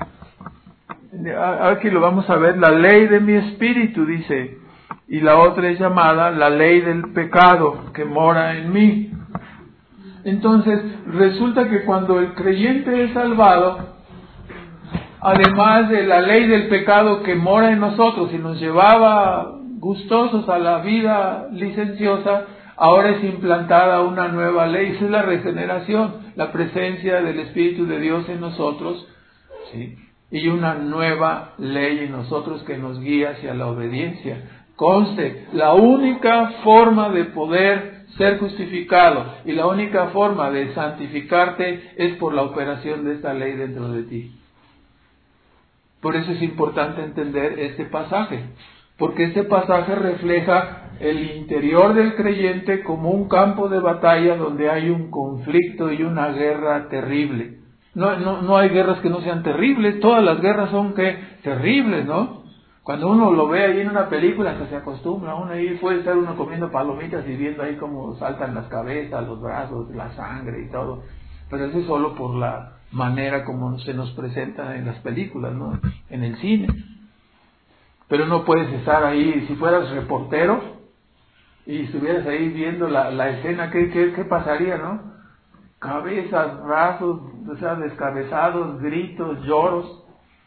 Aquí lo vamos a ver, la ley de mi espíritu, dice, y la otra es llamada la ley del pecado que mora en mí. Entonces, resulta que cuando el creyente es salvado, además de la ley del pecado que mora en nosotros y nos llevaba gustosos a la vida licenciosa, ahora es implantada una nueva ley. Esa es la regeneración, la presencia del Espíritu de Dios en nosotros, ¿sí? Y una nueva ley en nosotros que nos guía hacia la obediencia. Conste, la única forma de poder ser justificado y la única forma de santificarte es por la operación de esta ley dentro de ti. Por eso es importante entender este pasaje, porque este pasaje refleja el interior del creyente como un campo de batalla donde hay un conflicto y una guerra terrible. No, no, no hay guerras que no sean terribles, todas las guerras son que terribles, ¿no? Cuando uno lo ve ahí en una película hasta se acostumbra, uno ahí puede estar uno comiendo palomitas y viendo ahí cómo saltan las cabezas, los brazos, la sangre y todo, pero eso es solo por la manera como se nos presenta en las películas, ¿no? En el cine. Pero no puedes estar ahí, si fueras reportero y estuvieras ahí viendo la, la escena, ¿qué, qué, qué pasaría, no? Cabezas, brazos, o sea, descabezados, gritos, lloros.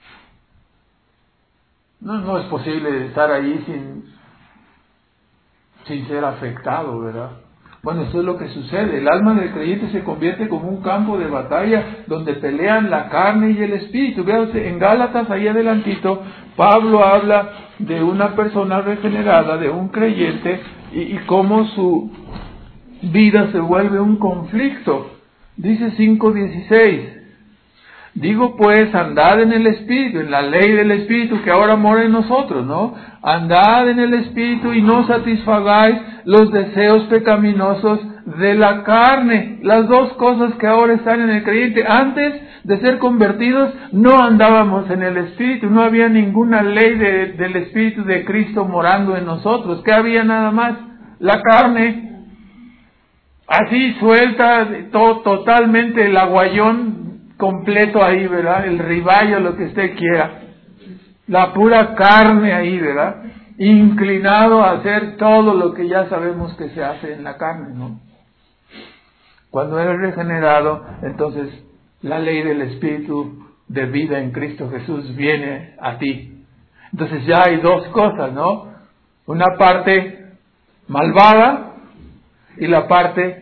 No, no es posible estar ahí sin, sin ser afectado, ¿verdad? Bueno, eso es lo que sucede. El alma del creyente se convierte como un campo de batalla donde pelean la carne y el espíritu. Vean, en Gálatas, ahí adelantito, Pablo habla de una persona regenerada, de un creyente, y, y cómo su vida se vuelve un conflicto. Dice cinco dieciséis, digo pues, andad en el Espíritu, en la ley del Espíritu que ahora mora en nosotros, ¿no? Andad en el Espíritu y no satisfagáis los deseos pecaminosos de la carne. Las dos cosas que ahora están en el creyente. Antes de ser convertidos no andábamos en el Espíritu, no había ninguna ley de, del Espíritu de Cristo morando en nosotros. ¿Qué había nada más? La carne. Así suelta, todo, totalmente el aguayón completo ahí, ¿verdad? El riballo, lo que usted quiera. La pura carne ahí, ¿verdad? Inclinado a hacer todo lo que ya sabemos que se hace en la carne, ¿no? Cuando eres regenerado, entonces la ley del Espíritu de vida en Cristo Jesús viene a ti. Entonces ya hay dos cosas, ¿no? Una parte malvada y la parte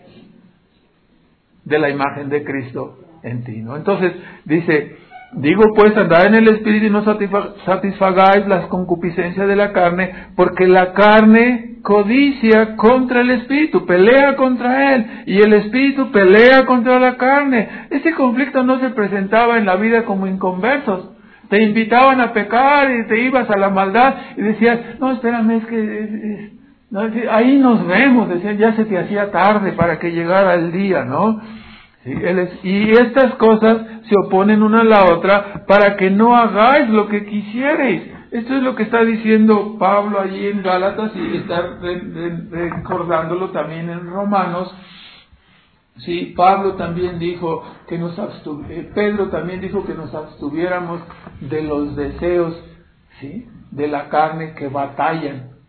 de la imagen de Cristo en ti, ¿no? Entonces dice, digo pues, andad en el Espíritu y no satisfagáis las concupiscencias de la carne, porque la carne codicia contra el Espíritu, pelea contra él, y el Espíritu pelea contra la carne. Ese conflicto no se presentaba en la vida como inconversos. Te invitaban a pecar y te ibas a la maldad y decías, no, espérame, es que... Es, es, no, ahí nos vemos, decían, ya se te hacía tarde para que llegara el día, ¿no? Sí, él es, y estas cosas se oponen una a la otra para que no hagáis lo que quisierais. Esto es lo que está diciendo Pablo allí en Gálatas y está re, re, recordándolo también en Romanos. Sí, Pablo también dijo que nos abstu- eh, Pedro también dijo que nos abstuviéramos de los deseos, ¿sí?, de la carne que batallan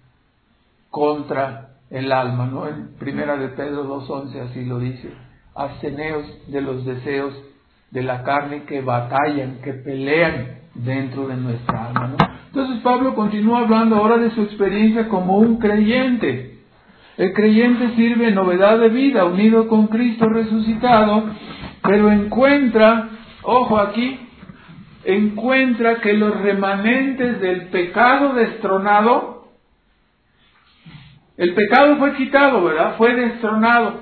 contra el alma, ¿no? En primera de Pedro dos once así lo dice. Absteneos de los deseos de la carne que batallan, que pelean dentro de nuestra alma, ¿no? Entonces Pablo continúa hablando ahora de su experiencia como un creyente. El creyente sirve en novedad de vida, unido con Cristo resucitado, pero encuentra, ojo aquí, encuentra que los remanentes del pecado destronado, el pecado fue quitado, ¿verdad? Fue destronado.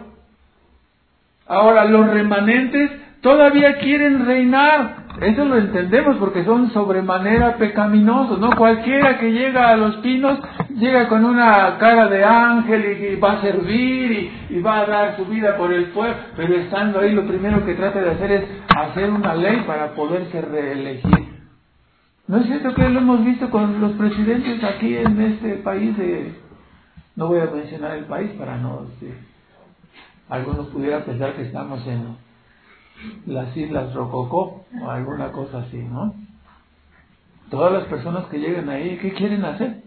Ahora, los remanentes todavía quieren reinar. Eso lo entendemos porque son sobremanera pecaminosos, ¿no? Cualquiera que llega a los pinos llega con una cara de ángel y, y va a servir y, y va a dar su vida por el pueblo, pero estando ahí lo primero que trata de hacer es hacer una ley para poderse reelegir. ¿No es cierto que lo hemos visto con los presidentes aquí en este país de... No voy a mencionar el país para no... Este, algunos pudieran pensar que estamos en las Islas Rococó o alguna cosa así, ¿no? Todas las personas que llegan ahí, ¿qué quieren hacer?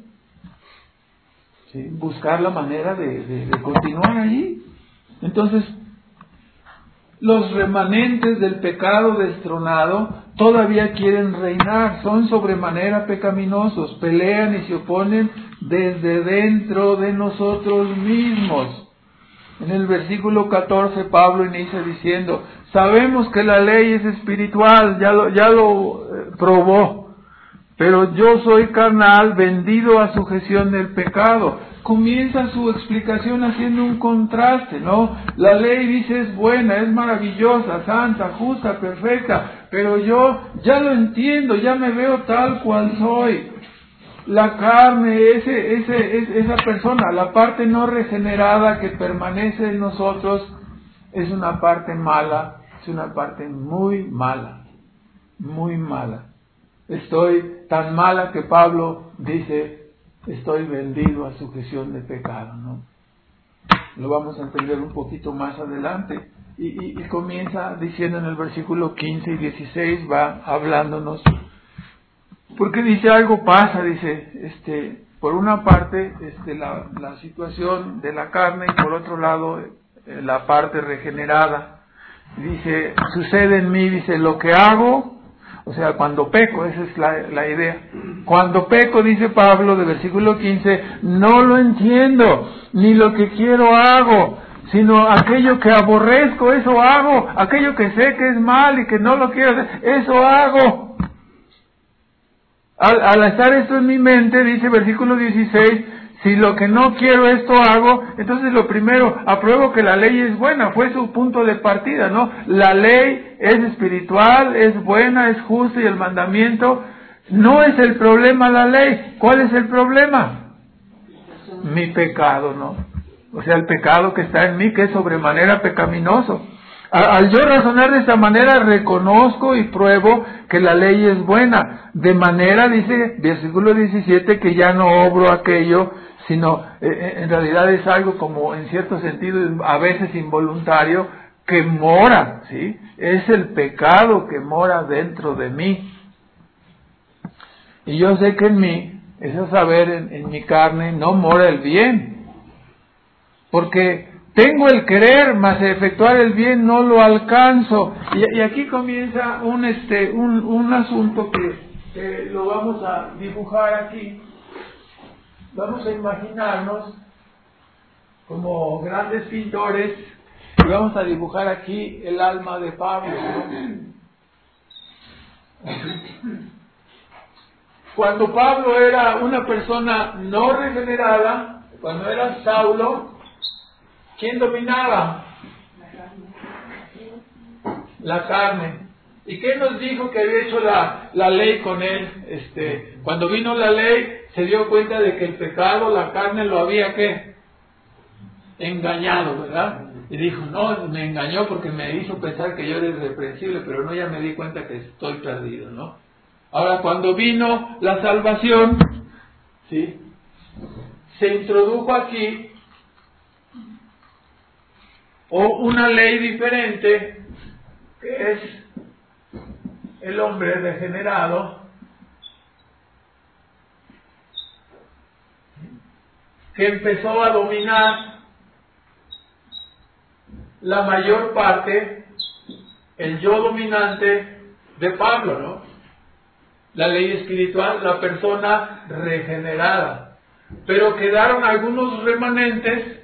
¿Sí? Buscar la manera de, de, de continuar allí. Entonces, los remanentes del pecado destronado todavía quieren reinar, son sobremanera pecaminosos, pelean y se oponen desde dentro de nosotros mismos. En el versículo catorce Pablo inicia diciendo, sabemos que la ley es espiritual, ya lo, ya lo eh, probó, pero yo soy carnal, vendido a sujeción del pecado. Comienza su explicación haciendo un contraste, ¿no? La ley dice es buena, es maravillosa, santa, justa, perfecta, pero yo ya lo entiendo, ya me veo tal cual soy. La carne, ese, ese, es, esa persona, la parte no regenerada que permanece en nosotros, es una parte mala, es una parte muy mala, muy mala. Estoy tan mala que Pablo dice, estoy vendido a sujeción de pecado, ¿no? Lo vamos a entender un poquito más adelante. Y, y, y comienza diciendo en el versículo quince y dieciséis, va hablándonos. Porque dice, algo pasa, dice, este, por una parte, este, la, la situación de la carne y por otro lado, eh, la parte regenerada. Dice, sucede en mí, dice, lo que hago, o sea, cuando peco, esa es la, la idea. Cuando peco, dice Pablo, de versículo quince, no lo entiendo, ni lo que quiero hago, sino aquello que aborrezco, eso hago, aquello que sé que es mal y que no lo quiero hacer, eso hago. Al, al estar esto en mi mente, dice versículo dieciséis, si lo que no quiero esto hago, entonces lo primero, apruebo que la ley es buena, fue su punto de partida, ¿no? La ley es espiritual, es buena, es justa y el mandamiento no es el problema la ley. ¿Cuál es el problema? Mi pecado, ¿no? O sea, el pecado que está en mí, que es sobremanera pecaminoso. Al yo razonar de esta manera, reconozco y pruebo que la ley es buena. De manera, dice versículo diecisiete, que ya no obro aquello, sino eh, en realidad es algo como, en cierto sentido, a veces involuntario, que mora, ¿sí? Es el pecado que mora dentro de mí. Y yo sé que en mí, eso saber, en, en mi carne, no mora el bien. Porque tengo el querer, mas efectuar el bien no lo alcanzo. Y, y aquí comienza un este un, un asunto que, que lo vamos a dibujar aquí. Vamos a imaginarnos como grandes pintores y vamos a dibujar aquí el alma de Pablo, ¿no? Cuando Pablo era una persona no regenerada, cuando era Saulo, ¿quién dominaba? La carne. ¿Y qué nos dijo que había hecho la, la ley con él? Este, cuando vino la ley, se dio cuenta de que el pecado, la carne, lo había, ¿qué? Engañado, ¿verdad? Y dijo, no, me engañó porque me hizo pensar que yo era irreprensible, pero no, ya me di cuenta que estoy perdido, ¿no? Ahora, cuando vino la salvación, ¿sí? Se introdujo aquí o una ley diferente, que es el hombre regenerado, que empezó a dominar la mayor parte, el yo dominante de Pablo, ¿no? La ley espiritual, la persona regenerada. Pero quedaron algunos remanentes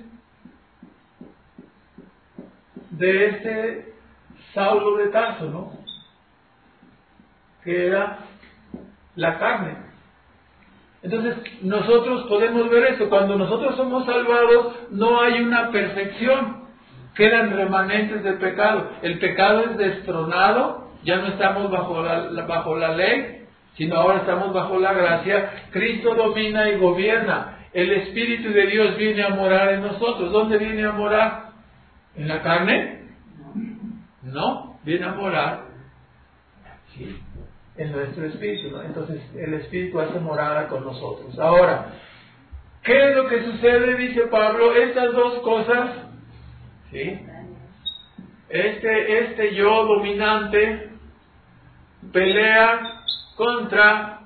de este Saulo de Tarso, ¿no? que era la carne. Entonces, nosotros podemos ver eso. Cuando nosotros somos salvados, no hay una perfección. Quedan remanentes del pecado. El pecado es destronado. Ya no estamos bajo la, bajo la ley, sino ahora estamos bajo la gracia. Cristo domina y gobierna. El Espíritu de Dios viene a morar en nosotros. ¿Dónde viene a morar? ¿En la carne? No, viene a morar, sí, en nuestro espíritu, ¿no? Entonces el Espíritu hace morada con nosotros. Ahora, ¿qué es lo que sucede? Dice Pablo, estas dos cosas, ¿sí? Este, este yo dominante pelea contra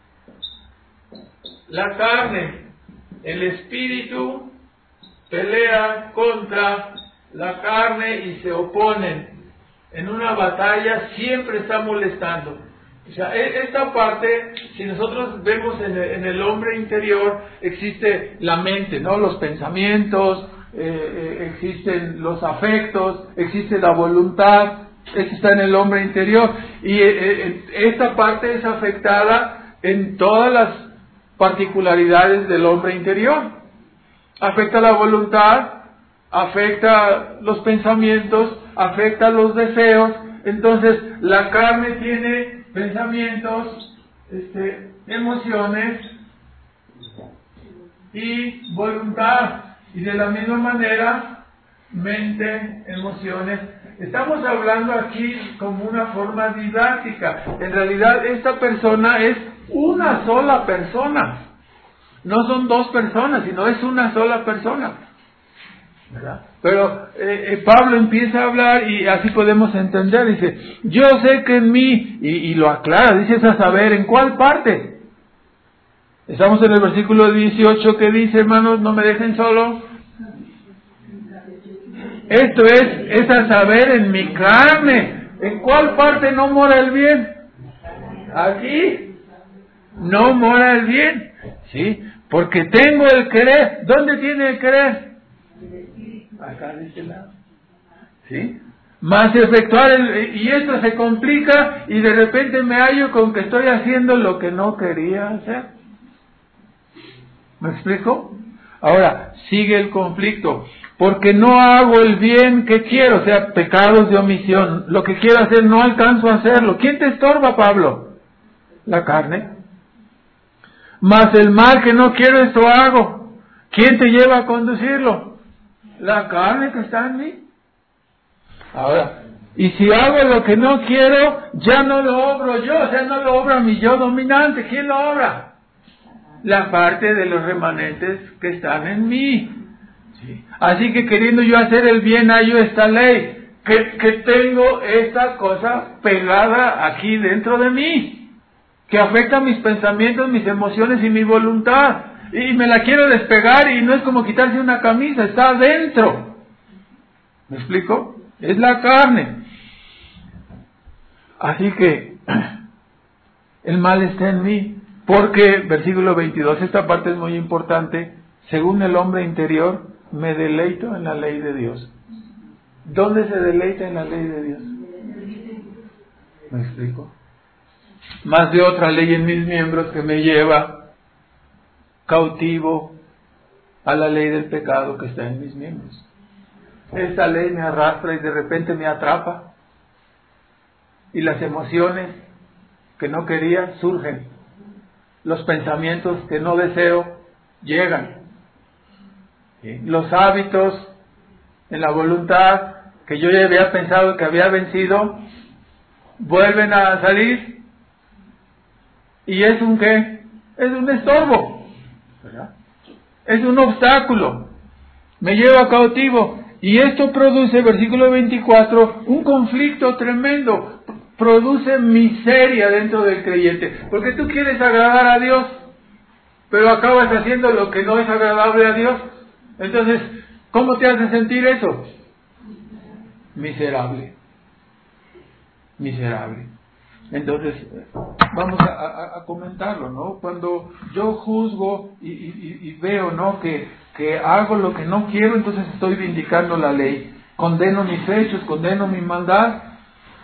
la carne. El Espíritu pelea contra la carne y se oponen. En una batalla siempre está molestando. O sea, esta parte, si nosotros vemos en el, en el hombre interior, existe la mente, ¿no? Los pensamientos, eh, eh, existen los afectos, existe la voluntad, eso está en el hombre interior. Y eh, esta parte es afectada en todas las particularidades del hombre interior. Afecta la voluntad, afecta los pensamientos, afecta los deseos. Entonces la carne tiene pensamientos, este, emociones y voluntad, y de la misma manera mente, emociones. Estamos hablando aquí como una forma didáctica. En realidad esta persona es una sola persona, no son dos personas, sino es una sola persona, ¿verdad? Pero eh, eh, Pablo empieza a hablar y así podemos entender. Dice, yo sé que en mí, y, y lo aclara, dice a saber, ¿en cuál parte? Estamos en el versículo dieciocho que dice, hermanos, no me dejen solo. Esto es, es a saber en mi carne. ¿En cuál parte no mora el bien? Aquí no mora el bien, ¿sí? Porque tengo el querer. ¿Dónde tiene el querer? Acá de este lado, ¿sí? Más efectuar el, y esto se complica y de repente me hallo con que estoy haciendo lo que no quería hacer. ¿Me explico? Ahora, sigue el conflicto. Porque no hago el bien que quiero, o sea, pecados de omisión. Lo que quiero hacer no alcanzo a hacerlo. ¿Quién te estorba, Pablo? La carne. Mas el mal que no quiero, esto hago. ¿Quién te lleva a conducirlo? La carne que está en mí. Ahora, y si hago lo que no quiero, ya no lo obro yo, o sea, no lo obra mi yo dominante. ¿Quién lo obra? La parte de los remanentes que están en mí. Sí. Así que queriendo yo hacer el bien, hallo esta ley, que, que tengo esta cosa pegada aquí dentro de mí, que afecta mis pensamientos, mis emociones y mi voluntad. Y me la quiero despegar y no es como quitarse una camisa, está adentro. ¿Me explico? Es la carne. Así que el mal está en mí, porque, versículo veintidós, esta parte es muy importante, según el hombre interior, me deleito en la ley de Dios. ¿Dónde se deleita en la ley de Dios? ¿Me explico? Más de otra ley en mis miembros que me lleva cautivo a la ley del pecado que está en mis miembros. Esta ley me arrastra y de repente me atrapa. Y las emociones que no quería surgen. Los pensamientos que no deseo llegan. ¿Sí? Los hábitos en la voluntad que yo ya había pensado que había vencido vuelven a salir. ¿Y es un qué? Es un estorbo, ¿verdad? Es un obstáculo, me lleva cautivo. Y esto produce, versículo veinticuatro, un conflicto tremendo. Produce miseria dentro del creyente, porque tú quieres agradar a Dios, pero acabas haciendo lo que no es agradable a Dios. Entonces, ¿cómo te hace sentir eso? Miserable. Miserable. Entonces, vamos a, a, a comentarlo, ¿no? Cuando yo juzgo y, y, y veo, ¿no?, que, que hago lo que no quiero, entonces estoy vindicando la ley. Condeno mis hechos, condeno mi maldad.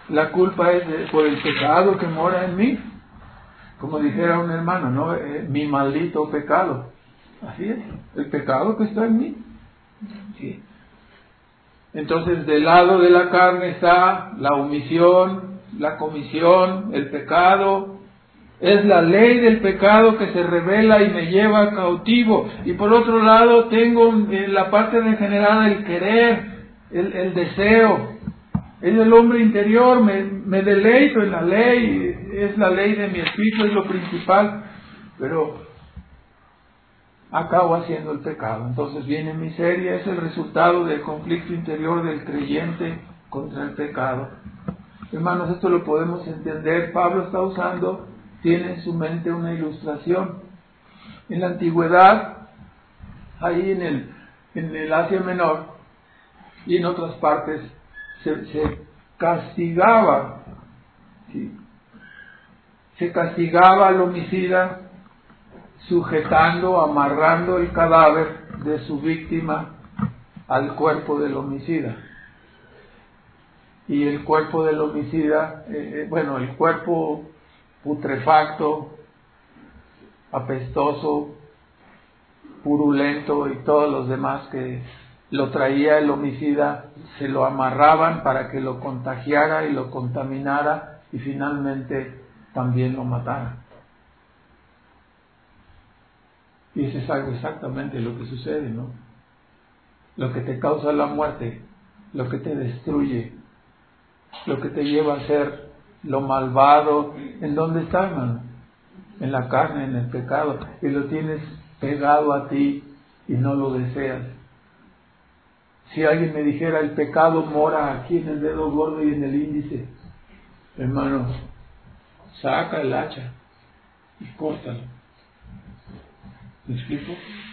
La culpa es de, por el pecado que mora en mí. Como dijera un hermano, ¿no? Eh, mi maldito pecado. Así es, el pecado que está en mí. Sí. Entonces, del lado de la carne está la omisión, la comisión, el pecado. Es la ley del pecado que se revela y me lleva cautivo. Y por otro lado tengo en la parte degenerada el querer, el, el deseo. Es el hombre interior, me, me deleito en la ley, es la ley de mi espíritu, es lo principal. Pero acabo haciendo el pecado. Entonces viene miseria, es el resultado del conflicto interior del creyente contra el pecado. Hermanos, esto lo podemos entender. Pablo está usando, tiene en su mente una ilustración. En la antigüedad, ahí en el, en el Asia Menor y en otras partes, se, se castigaba, ¿sí? se castigaba al homicida sujetando, amarrando el cadáver de su víctima al cuerpo del homicida. Y el cuerpo del homicida, eh, bueno, el cuerpo putrefacto, apestoso, purulento y todos los demás que lo traía el homicida, se lo amarraban para que lo contagiara y lo contaminara y finalmente también lo matara. Y eso es algo exactamente lo que sucede, ¿no? Lo que te causa la muerte, lo que te destruye, lo que te lleva a ser lo malvado. ¿En dónde está, hermano? En la carne, en el pecado. Y lo tienes pegado a ti y no lo deseas. Si alguien me dijera el pecado mora aquí en el dedo gordo y en el índice, hermano, saca el hacha y córtalo. ¿Me explico?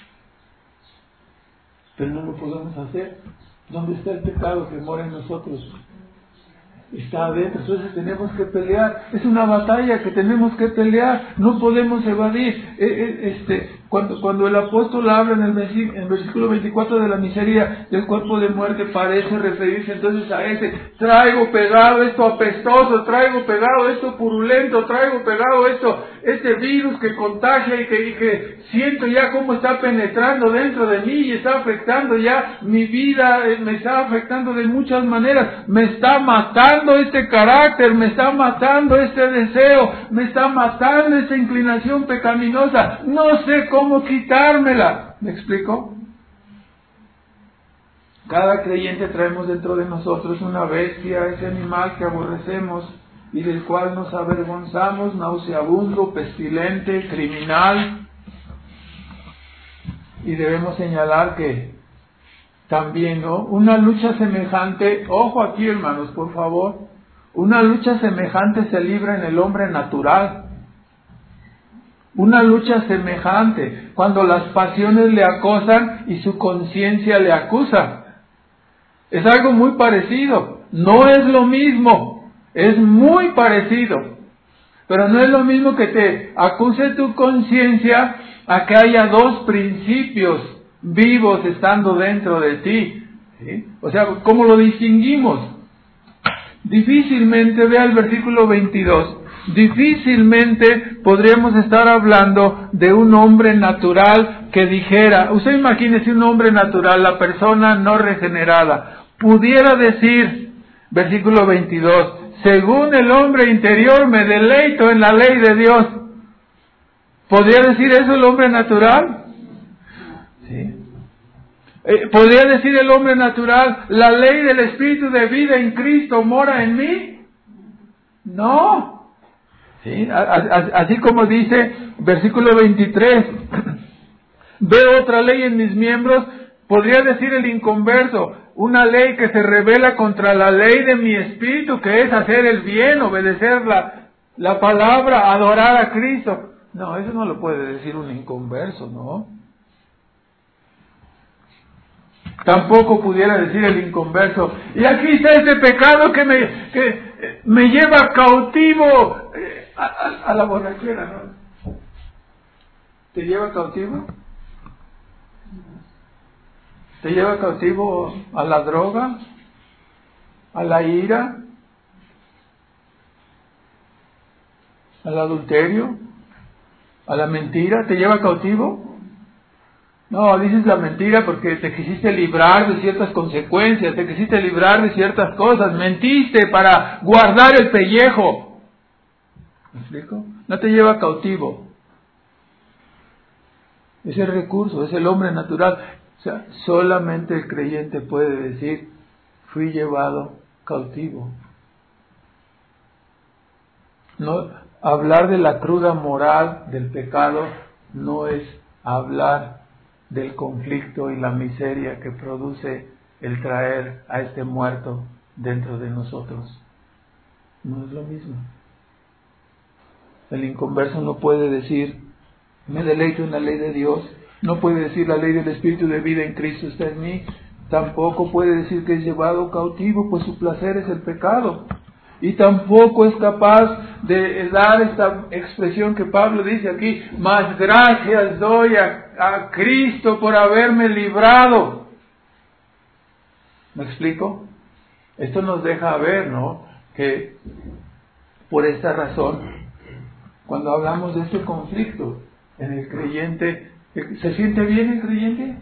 Pero no lo podemos hacer. ¿Dónde está el pecado que mora en nosotros? Está adentro. Entonces tenemos que pelear. Es una batalla que tenemos que pelear. No podemos evadir. Eh, eh, este, cuando, cuando el apóstol habla en el versículo, en versículo veinticuatro de la miseria del cuerpo de muerte, parece referirse entonces a ese. Traigo pegado esto apestoso, traigo pegado esto purulento, traigo pegado esto, este virus que contagia y que, y que siento ya cómo está penetrando dentro de mí y está afectando ya mi vida, eh, me está afectando de muchas maneras. Me está matando este carácter, me está matando este deseo, me está matando esta inclinación pecaminosa. No sé cómo quitármela. ¿Me explico? Cada creyente traemos dentro de nosotros una bestia, ese animal que aborrecemos y del cual nos avergonzamos, nauseabundo, pestilente, criminal. Y debemos señalar que también, ¿no? Una lucha semejante, ojo aquí, hermanos, por favor, una lucha semejante se libra en el hombre natural. Una lucha semejante, cuando las pasiones le acosan y su conciencia le acusa. Es algo muy parecido, no es lo mismo, es muy parecido, pero no es lo mismo que te acuse tu conciencia a que haya dos principios vivos estando dentro de ti, ¿sí? O sea, ¿cómo lo distinguimos? Difícilmente, vea el versículo veintidós, difícilmente podríamos estar hablando de un hombre natural que dijera, usted imagínese un hombre natural, la persona no regenerada, pudiera decir, versículo veintidós, según el hombre interior me deleito en la ley de Dios. ¿Podría decir eso el hombre natural? Sí. Eh, ¿Podría decir el hombre natural, la ley del Espíritu de vida en Cristo mora en mí? No. ¿Sí? Así como dice versículo veintitrés, veo otra ley en mis miembros, podría decir el inconverso, una ley que se revela contra la ley de mi espíritu, que es hacer el bien, obedecer la, la palabra, adorar a Cristo. No, eso no lo puede decir un inconverso, ¿no? Tampoco pudiera decir el inconverso, y aquí está este pecado que me, que me lleva cautivo a, a, a la borrachera, ¿no? ¿Te lleva cautivo? ¿Te lleva cautivo a la droga? ¿A la ira? al adulterio, a la mentira, ¿te lleva cautivo? No, dices la mentira porque te quisiste librar de ciertas consecuencias, te quisiste librar de ciertas cosas, mentiste para guardar el pellejo. ¿Me explico? No te lleva cautivo. Es el recurso, es el hombre natural. O sea, solamente el creyente puede decir, fui llevado cautivo. No, hablar de la cruda moral del pecado no es hablar del conflicto y la miseria que produce el traer a este muerto dentro de nosotros. No es lo mismo. El inconverso no puede decir, me deleito en la ley de Dios, no puede decir la ley del Espíritu de vida en Cristo está en mí, tampoco puede decir que es llevado cautivo, pues su placer es el pecado. Y tampoco es capaz de dar esta expresión que Pablo dice aquí, más gracias doy a, a Cristo por haberme librado. ¿Me explico? Esto nos deja ver, ¿no?, que por esta razón, cuando hablamos de este conflicto en el creyente, ¿se siente bien el creyente?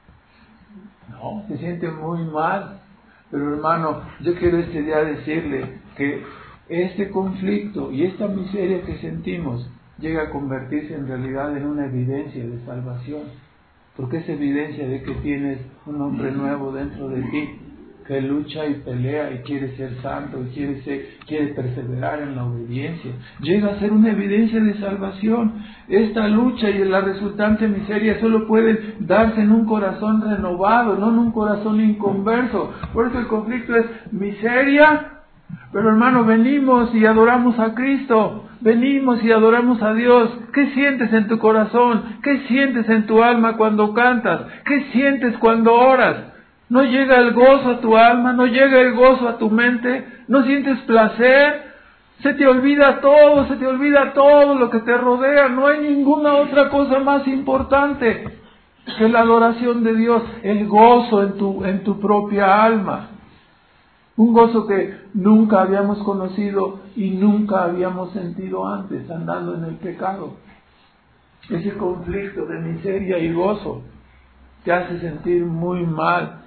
No, se siente muy mal. Pero hermano, yo quiero este día decirle que este conflicto y esta miseria que sentimos llega a convertirse en realidad en una evidencia de salvación, porque es evidencia de que tienes un hombre nuevo dentro de ti, que lucha y pelea y quiere ser santo y quiere ser, quiere perseverar en la obediencia. Llega a ser una evidencia de salvación. Esta lucha y la resultante miseria solo pueden darse en un corazón renovado, no en un corazón inconverso. Por eso el conflicto es miseria, pero hermano, venimos y adoramos a Cristo, venimos y adoramos a Dios. ¿Qué sientes en tu corazón? ¿Qué sientes en tu alma cuando cantas? ¿Qué sientes cuando oras? ¿No llega el gozo a tu alma? ¿No llega el gozo a tu mente? ¿No sientes placer? Se te olvida todo, se te olvida todo lo que te rodea. No hay ninguna otra cosa más importante que la adoración de Dios, el gozo en tu, en tu propia alma. Un gozo que nunca habíamos conocido y nunca habíamos sentido antes, andando en el pecado. Ese conflicto de miseria y gozo te hace sentir muy mal.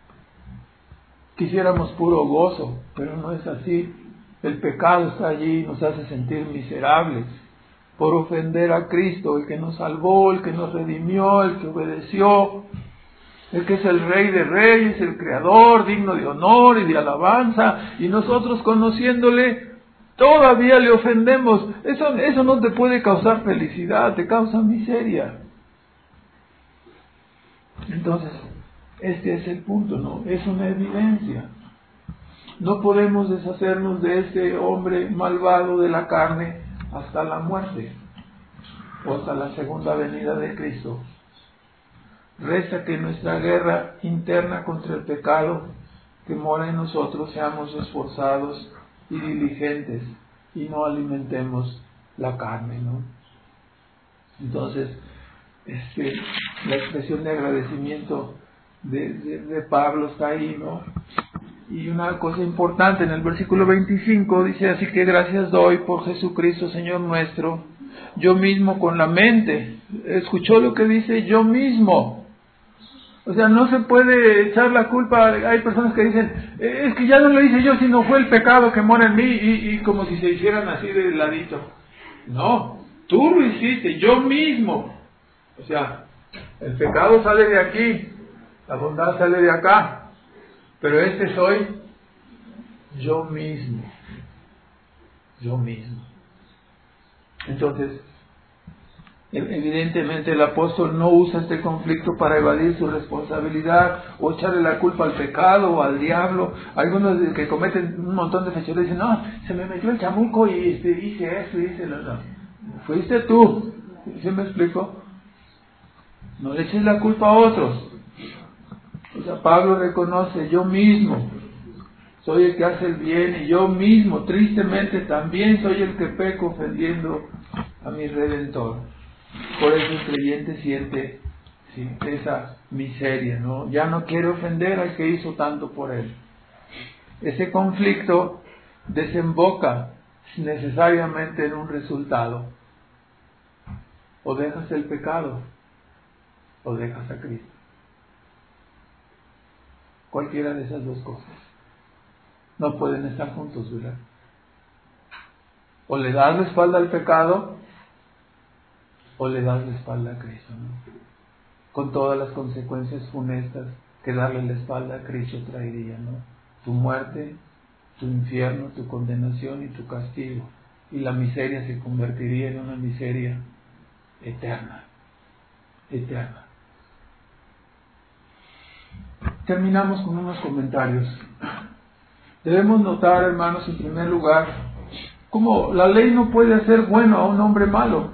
Quisiéramos puro gozo, pero no es así. El pecado está allí y nos hace sentir miserables por ofender a Cristo, el que nos salvó, el que nos redimió, el que obedeció, el que es el Rey de Reyes, el Creador, digno de honor y de alabanza, y nosotros conociéndole todavía le ofendemos. Eso, eso no te puede causar felicidad, te causa miseria. Entonces, este es el punto, ¿no? Es una evidencia. No podemos deshacernos de este hombre malvado de la carne hasta la muerte o hasta la segunda venida de Cristo. Resta que nuestra guerra interna contra el pecado que mora en nosotros seamos esforzados y diligentes y no alimentemos la carne, ¿no? Entonces, este, la expresión de agradecimiento de, de, de Pablo está ahí, ¿no? Y una cosa importante en el versículo veinticinco dice, así que gracias doy por Jesucristo Señor nuestro, yo mismo con la mente. ¿Escuchó lo que dice? Yo mismo. O sea, no se puede echar la culpa. Hay personas que dicen, es que ya no lo hice yo, sino fue el pecado que mora en mí, y, y como si se hicieran así de ladito. No, tú lo hiciste, yo mismo. O sea, el pecado sale de aquí, la bondad sale de acá. Pero este soy yo mismo. Yo mismo. Entonces, evidentemente el apóstol no usa este conflicto para evadir su responsabilidad o echarle la culpa al pecado o al diablo. Algunos que cometen un montón de fechorías dicen, no, se me metió el chamuco y este, hice esto y hice lo otro. Fuiste tú. ¿Sí me explico? No le eches la culpa a otros. O sea, Pablo reconoce, yo mismo soy el que hace el bien y yo mismo, tristemente, también soy el que peco ofendiendo a mi Redentor. Por eso el creyente siente sí, esa miseria, ¿no? Ya no quiere ofender al que hizo tanto por él. Ese conflicto desemboca necesariamente en un resultado. O dejas el pecado, o dejas a Cristo. Cualquiera de esas dos cosas. No pueden estar juntos, ¿verdad? O le das la espalda al pecado, o le das la espalda a Cristo, ¿no? Con todas las consecuencias funestas que darle la espalda a Cristo traería, ¿no? Tu muerte, tu infierno, tu condenación y tu castigo. Y la miseria se convertiría en una miseria eterna, eterna. Terminamos con unos comentarios. Debemos notar, hermanos, en primer lugar, cómo la ley no puede hacer bueno a un hombre malo.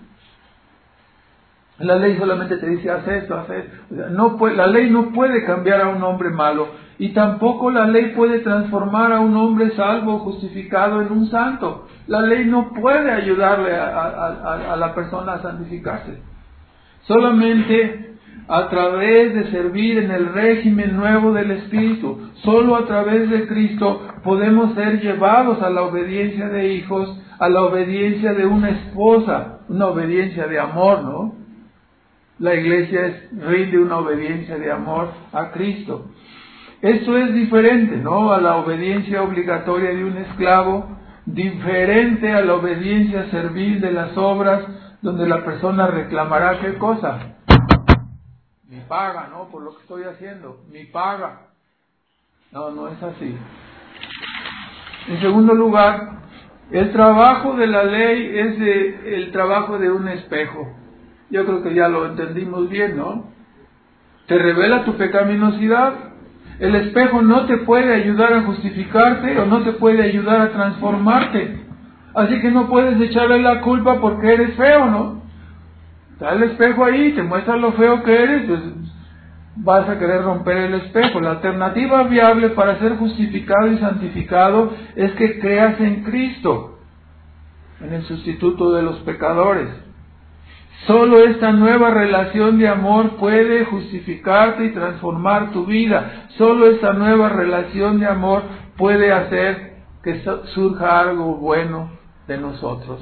La ley solamente te dice, haz esto, haz esto. No puede, la ley no puede cambiar a un hombre malo, y tampoco la ley puede transformar a un hombre salvo, justificado en un santo. La ley no puede ayudarle a, a, a, a la persona a santificarse. Solamente a través de servir en el régimen nuevo del Espíritu, solo a través de Cristo podemos ser llevados a la obediencia de hijos, a la obediencia de una esposa, una obediencia de amor, ¿no? La iglesia es, rinde una obediencia de amor a Cristo. Esto es diferente, ¿no?, a la obediencia obligatoria de un esclavo, diferente a la obediencia servil de las obras, donde la persona reclamará ¿qué cosa? Mi paga, ¿no?, por lo que estoy haciendo, mi paga. No, no es así. En segundo lugar, el trabajo de la ley es de, el trabajo de un espejo. Yo creo que ya lo entendimos bien, ¿no? Te revela tu pecaminosidad. El espejo no te puede ayudar a justificarte o no te puede ayudar a transformarte. Así que no puedes echarle la culpa porque eres feo, ¿no? Está el espejo ahí, te muestra lo feo que eres, pues vas a querer romper el espejo. La alternativa viable para ser justificado y santificado es que creas en Cristo, en el sustituto de los pecadores. Solo esta nueva relación de amor puede justificarte y transformar tu vida. Solo esta nueva relación de amor puede hacer que surja algo bueno de nosotros.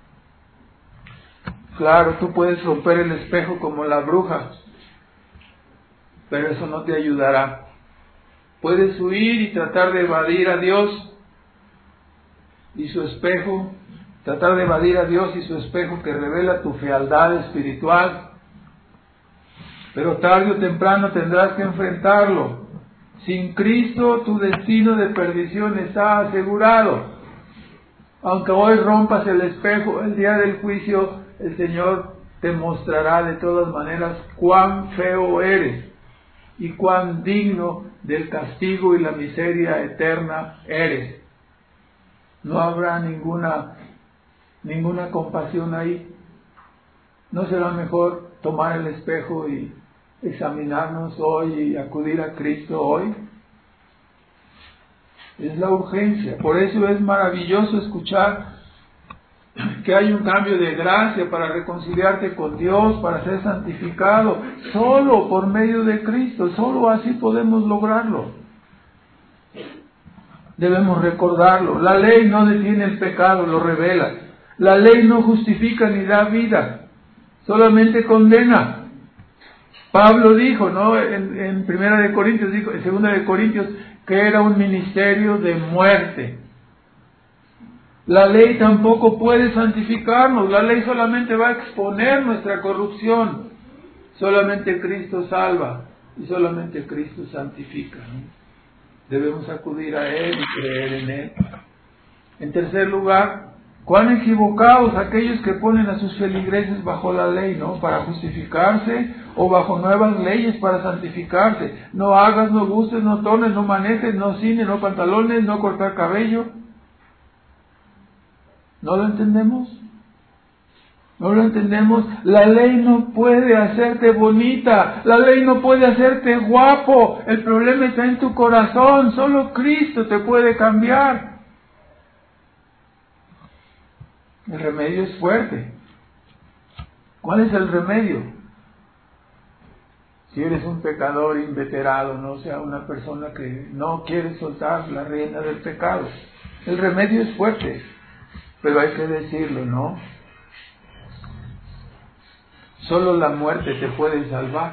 Claro, tú puedes romper el espejo como la bruja, pero eso no te ayudará. Puedes huir y tratar de evadir a Dios y su espejo, tratar de evadir a Dios y su espejo que revela tu fealdad espiritual, pero tarde o temprano tendrás que enfrentarlo. Sin Cristo tu destino de perdición está asegurado. Aunque hoy rompas el espejo, el día del juicio el Señor te mostrará de todas maneras cuán feo eres y cuán digno del castigo y la miseria eterna eres. No habrá ninguna ninguna compasión ahí. ¿No será mejor tomar el espejo y examinarnos hoy y acudir a Cristo hoy? Es la urgencia. Por eso es maravilloso escuchar que hay un cambio de gracia para reconciliarte con Dios, para ser santificado, solo por medio de Cristo. Solo así podemos lograrlo. Debemos recordarlo. La ley no detiene el pecado, lo revela. La ley no justifica ni da vida, solamente condena. Pablo dijo, ¿no?, en, en Primera de Corintios, dijo, en Segunda de Corintios, que era un ministerio de muerte. La ley tampoco puede santificarnos, la ley solamente va a exponer nuestra corrupción. Solamente Cristo salva y solamente Cristo santifica, ¿no? Debemos acudir a Él y creer en Él. En tercer lugar, cuán equivocados aquellos que ponen a sus feligreses bajo la ley, ¿no?, para justificarse, o bajo nuevas leyes para santificarse. No hagas, no gustes, no tomes, no manejes, no cine, no pantalones, no cortar cabello. ¿No lo entendemos? ¿No lo entendemos? La ley no puede hacerte bonita, la ley no puede hacerte guapo. El problema está en tu corazón, solo Cristo te puede cambiar. El remedio es fuerte. ¿Cuál es el remedio? Si eres un pecador inveterado, no sea una persona que no quiere soltar la rienda del pecado, el remedio es fuerte. pero hay que decirlo, ¿no? Solo la muerte te puede salvar.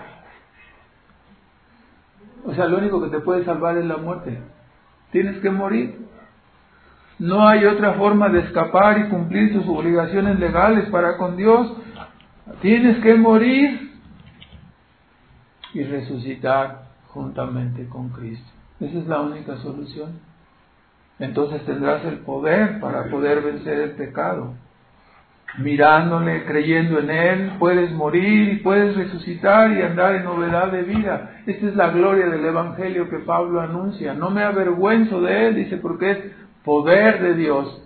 O sea, lo único que te puede salvar es la muerte. Tienes que morir. No hay otra forma de escapar y cumplir tus obligaciones legales para con Dios. Tienes que morir y resucitar juntamente con Cristo. Esa es la única solución. Entonces tendrás el poder para poder vencer el pecado. Mirándole, creyendo en Él, puedes morir y puedes resucitar y andar en novedad de vida. Esta es la gloria del Evangelio que Pablo anuncia. No me avergüenzo de Él, dice, porque es poder de Dios.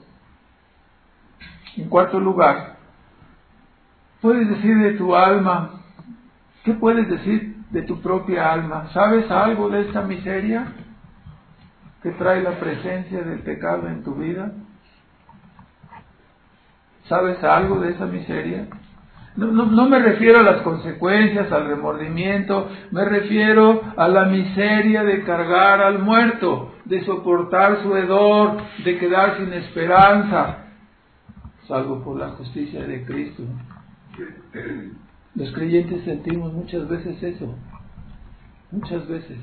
En cuarto lugar, puedes decir de tu alma, ¿qué puedes decir de tu propia alma? ¿Sabes algo de esta miseria que trae la presencia del pecado en tu vida? ¿Sabes algo de esa miseria? No, no, no me refiero a las consecuencias, al remordimiento, me refiero a la miseria de cargar al muerto, de soportar su hedor, de quedar sin esperanza, salvo por la justicia de Cristo. Los creyentes sentimos muchas veces eso, muchas veces.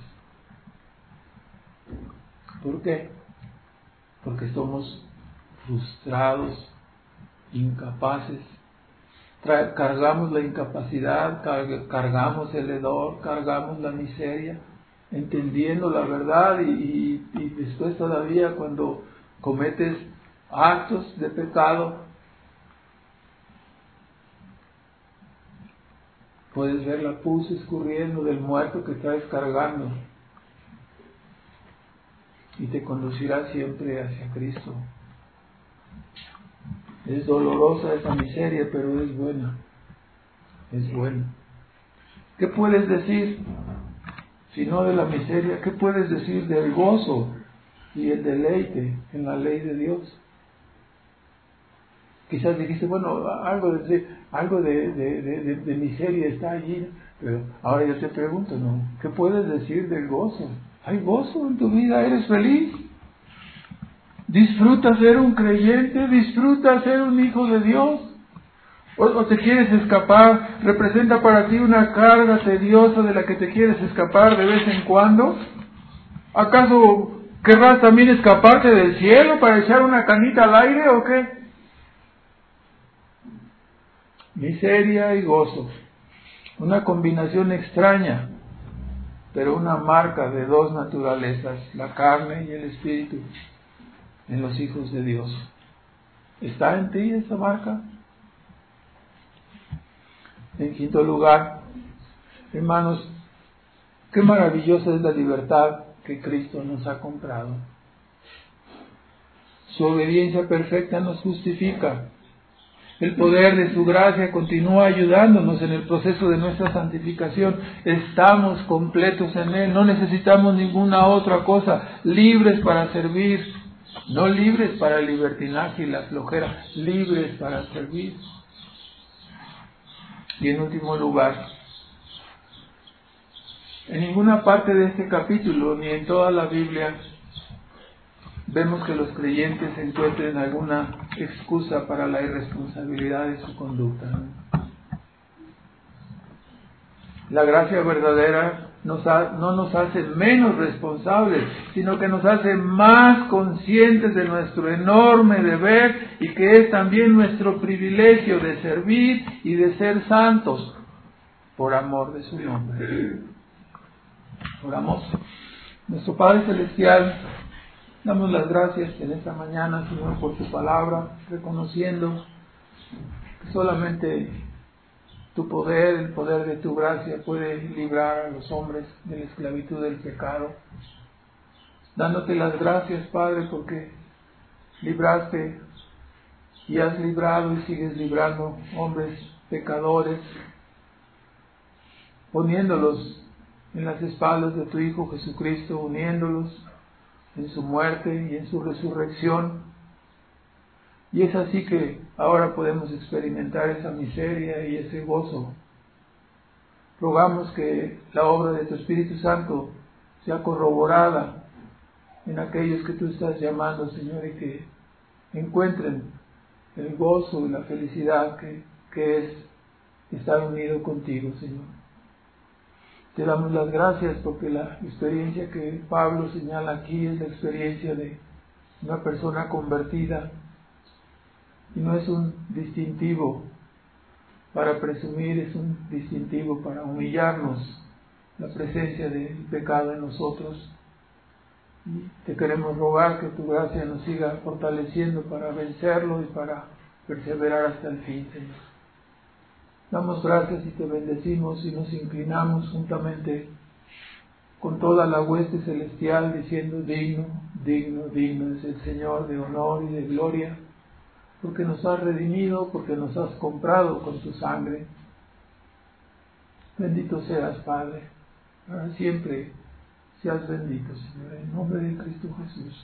¿Por qué? Porque somos frustrados, incapaces, Tra- cargamos la incapacidad, car- cargamos el hedor, cargamos la miseria, entendiendo la verdad y, y, y después todavía cuando cometes actos de pecado, puedes ver la pus escurriendo del muerto que traes cargando y te conducirá siempre hacia Cristo. Es dolorosa esa miseria, pero es buena. Es buena. ¿Qué puedes decir? Si no de la miseria, ¿qué puedes decir del gozo y el deleite en la ley de Dios? Quizás dijiste, bueno, algo de, algo de, de, de, de miseria está allí, pero ahora yo te pregunto, ¿no? ¿Qué puedes decir del gozo? ¿Hay gozo en tu vida? ¿Eres feliz? ¿Disfrutas ser un creyente? ¿Disfrutas ser un hijo de Dios? ¿O, o te quieres escapar? ¿Representa para ti una carga tediosa de la que te quieres escapar de vez en cuando? ¿Acaso querrás también escaparte del cielo para echar una canita al aire o qué? Miseria y gozo. Una combinación extraña, pero una marca de dos naturalezas, la carne y el espíritu, en los hijos de Dios. ¿Está en ti esa marca? En quinto lugar, hermanos, qué maravillosa es la libertad que Cristo nos ha comprado. Su obediencia perfecta nos justifica. El poder de su gracia continúa ayudándonos en el proceso de nuestra santificación. Estamos completos en Él, no necesitamos ninguna otra cosa, libres para servir, no libres para el libertinaje y la flojera, libres para servir. Y en último lugar, en ninguna parte de este capítulo, ni en toda la Biblia, vemos que los creyentes encuentren alguna excusa para la irresponsabilidad de su conducta. La gracia verdadera nos ha, no nos hace menos responsables, sino que nos hace más conscientes de nuestro enorme deber y que es también nuestro privilegio de servir y de ser santos por amor de su nombre. Oramos. Nuestro Padre Celestial, damos las gracias en esta mañana, Señor, por tu palabra, reconociendo que solamente tu poder, el poder de tu gracia puede librar a los hombres de la esclavitud del pecado. Dándote las gracias, Padre, porque libraste y has librado y sigues librando hombres pecadores, poniéndolos en las espaldas de tu Hijo Jesucristo, uniéndolos en su muerte y en su resurrección. Y es así que ahora podemos experimentar esa miseria y ese gozo. Rogamos que la obra de tu Espíritu Santo sea corroborada en aquellos que tú estás llamando, Señor, y que encuentren el gozo y la felicidad que, que es estar unido contigo, Señor. Te damos las gracias porque la experiencia que Pablo señala aquí es la experiencia de una persona convertida y no es un distintivo para presumir, es un distintivo para humillarnos la presencia del pecado en nosotros. Y te queremos rogar que tu gracia nos siga fortaleciendo para vencerlo y para perseverar hasta el fin, Señor. Damos gracias y te bendecimos y nos inclinamos juntamente con toda la hueste celestial diciendo: digno, digno, digno es el Señor de honor y de gloria, porque nos has redimido, porque nos has comprado con tu sangre. Bendito seas, Padre, para siempre seas bendito, Señor, en nombre de Cristo Jesús.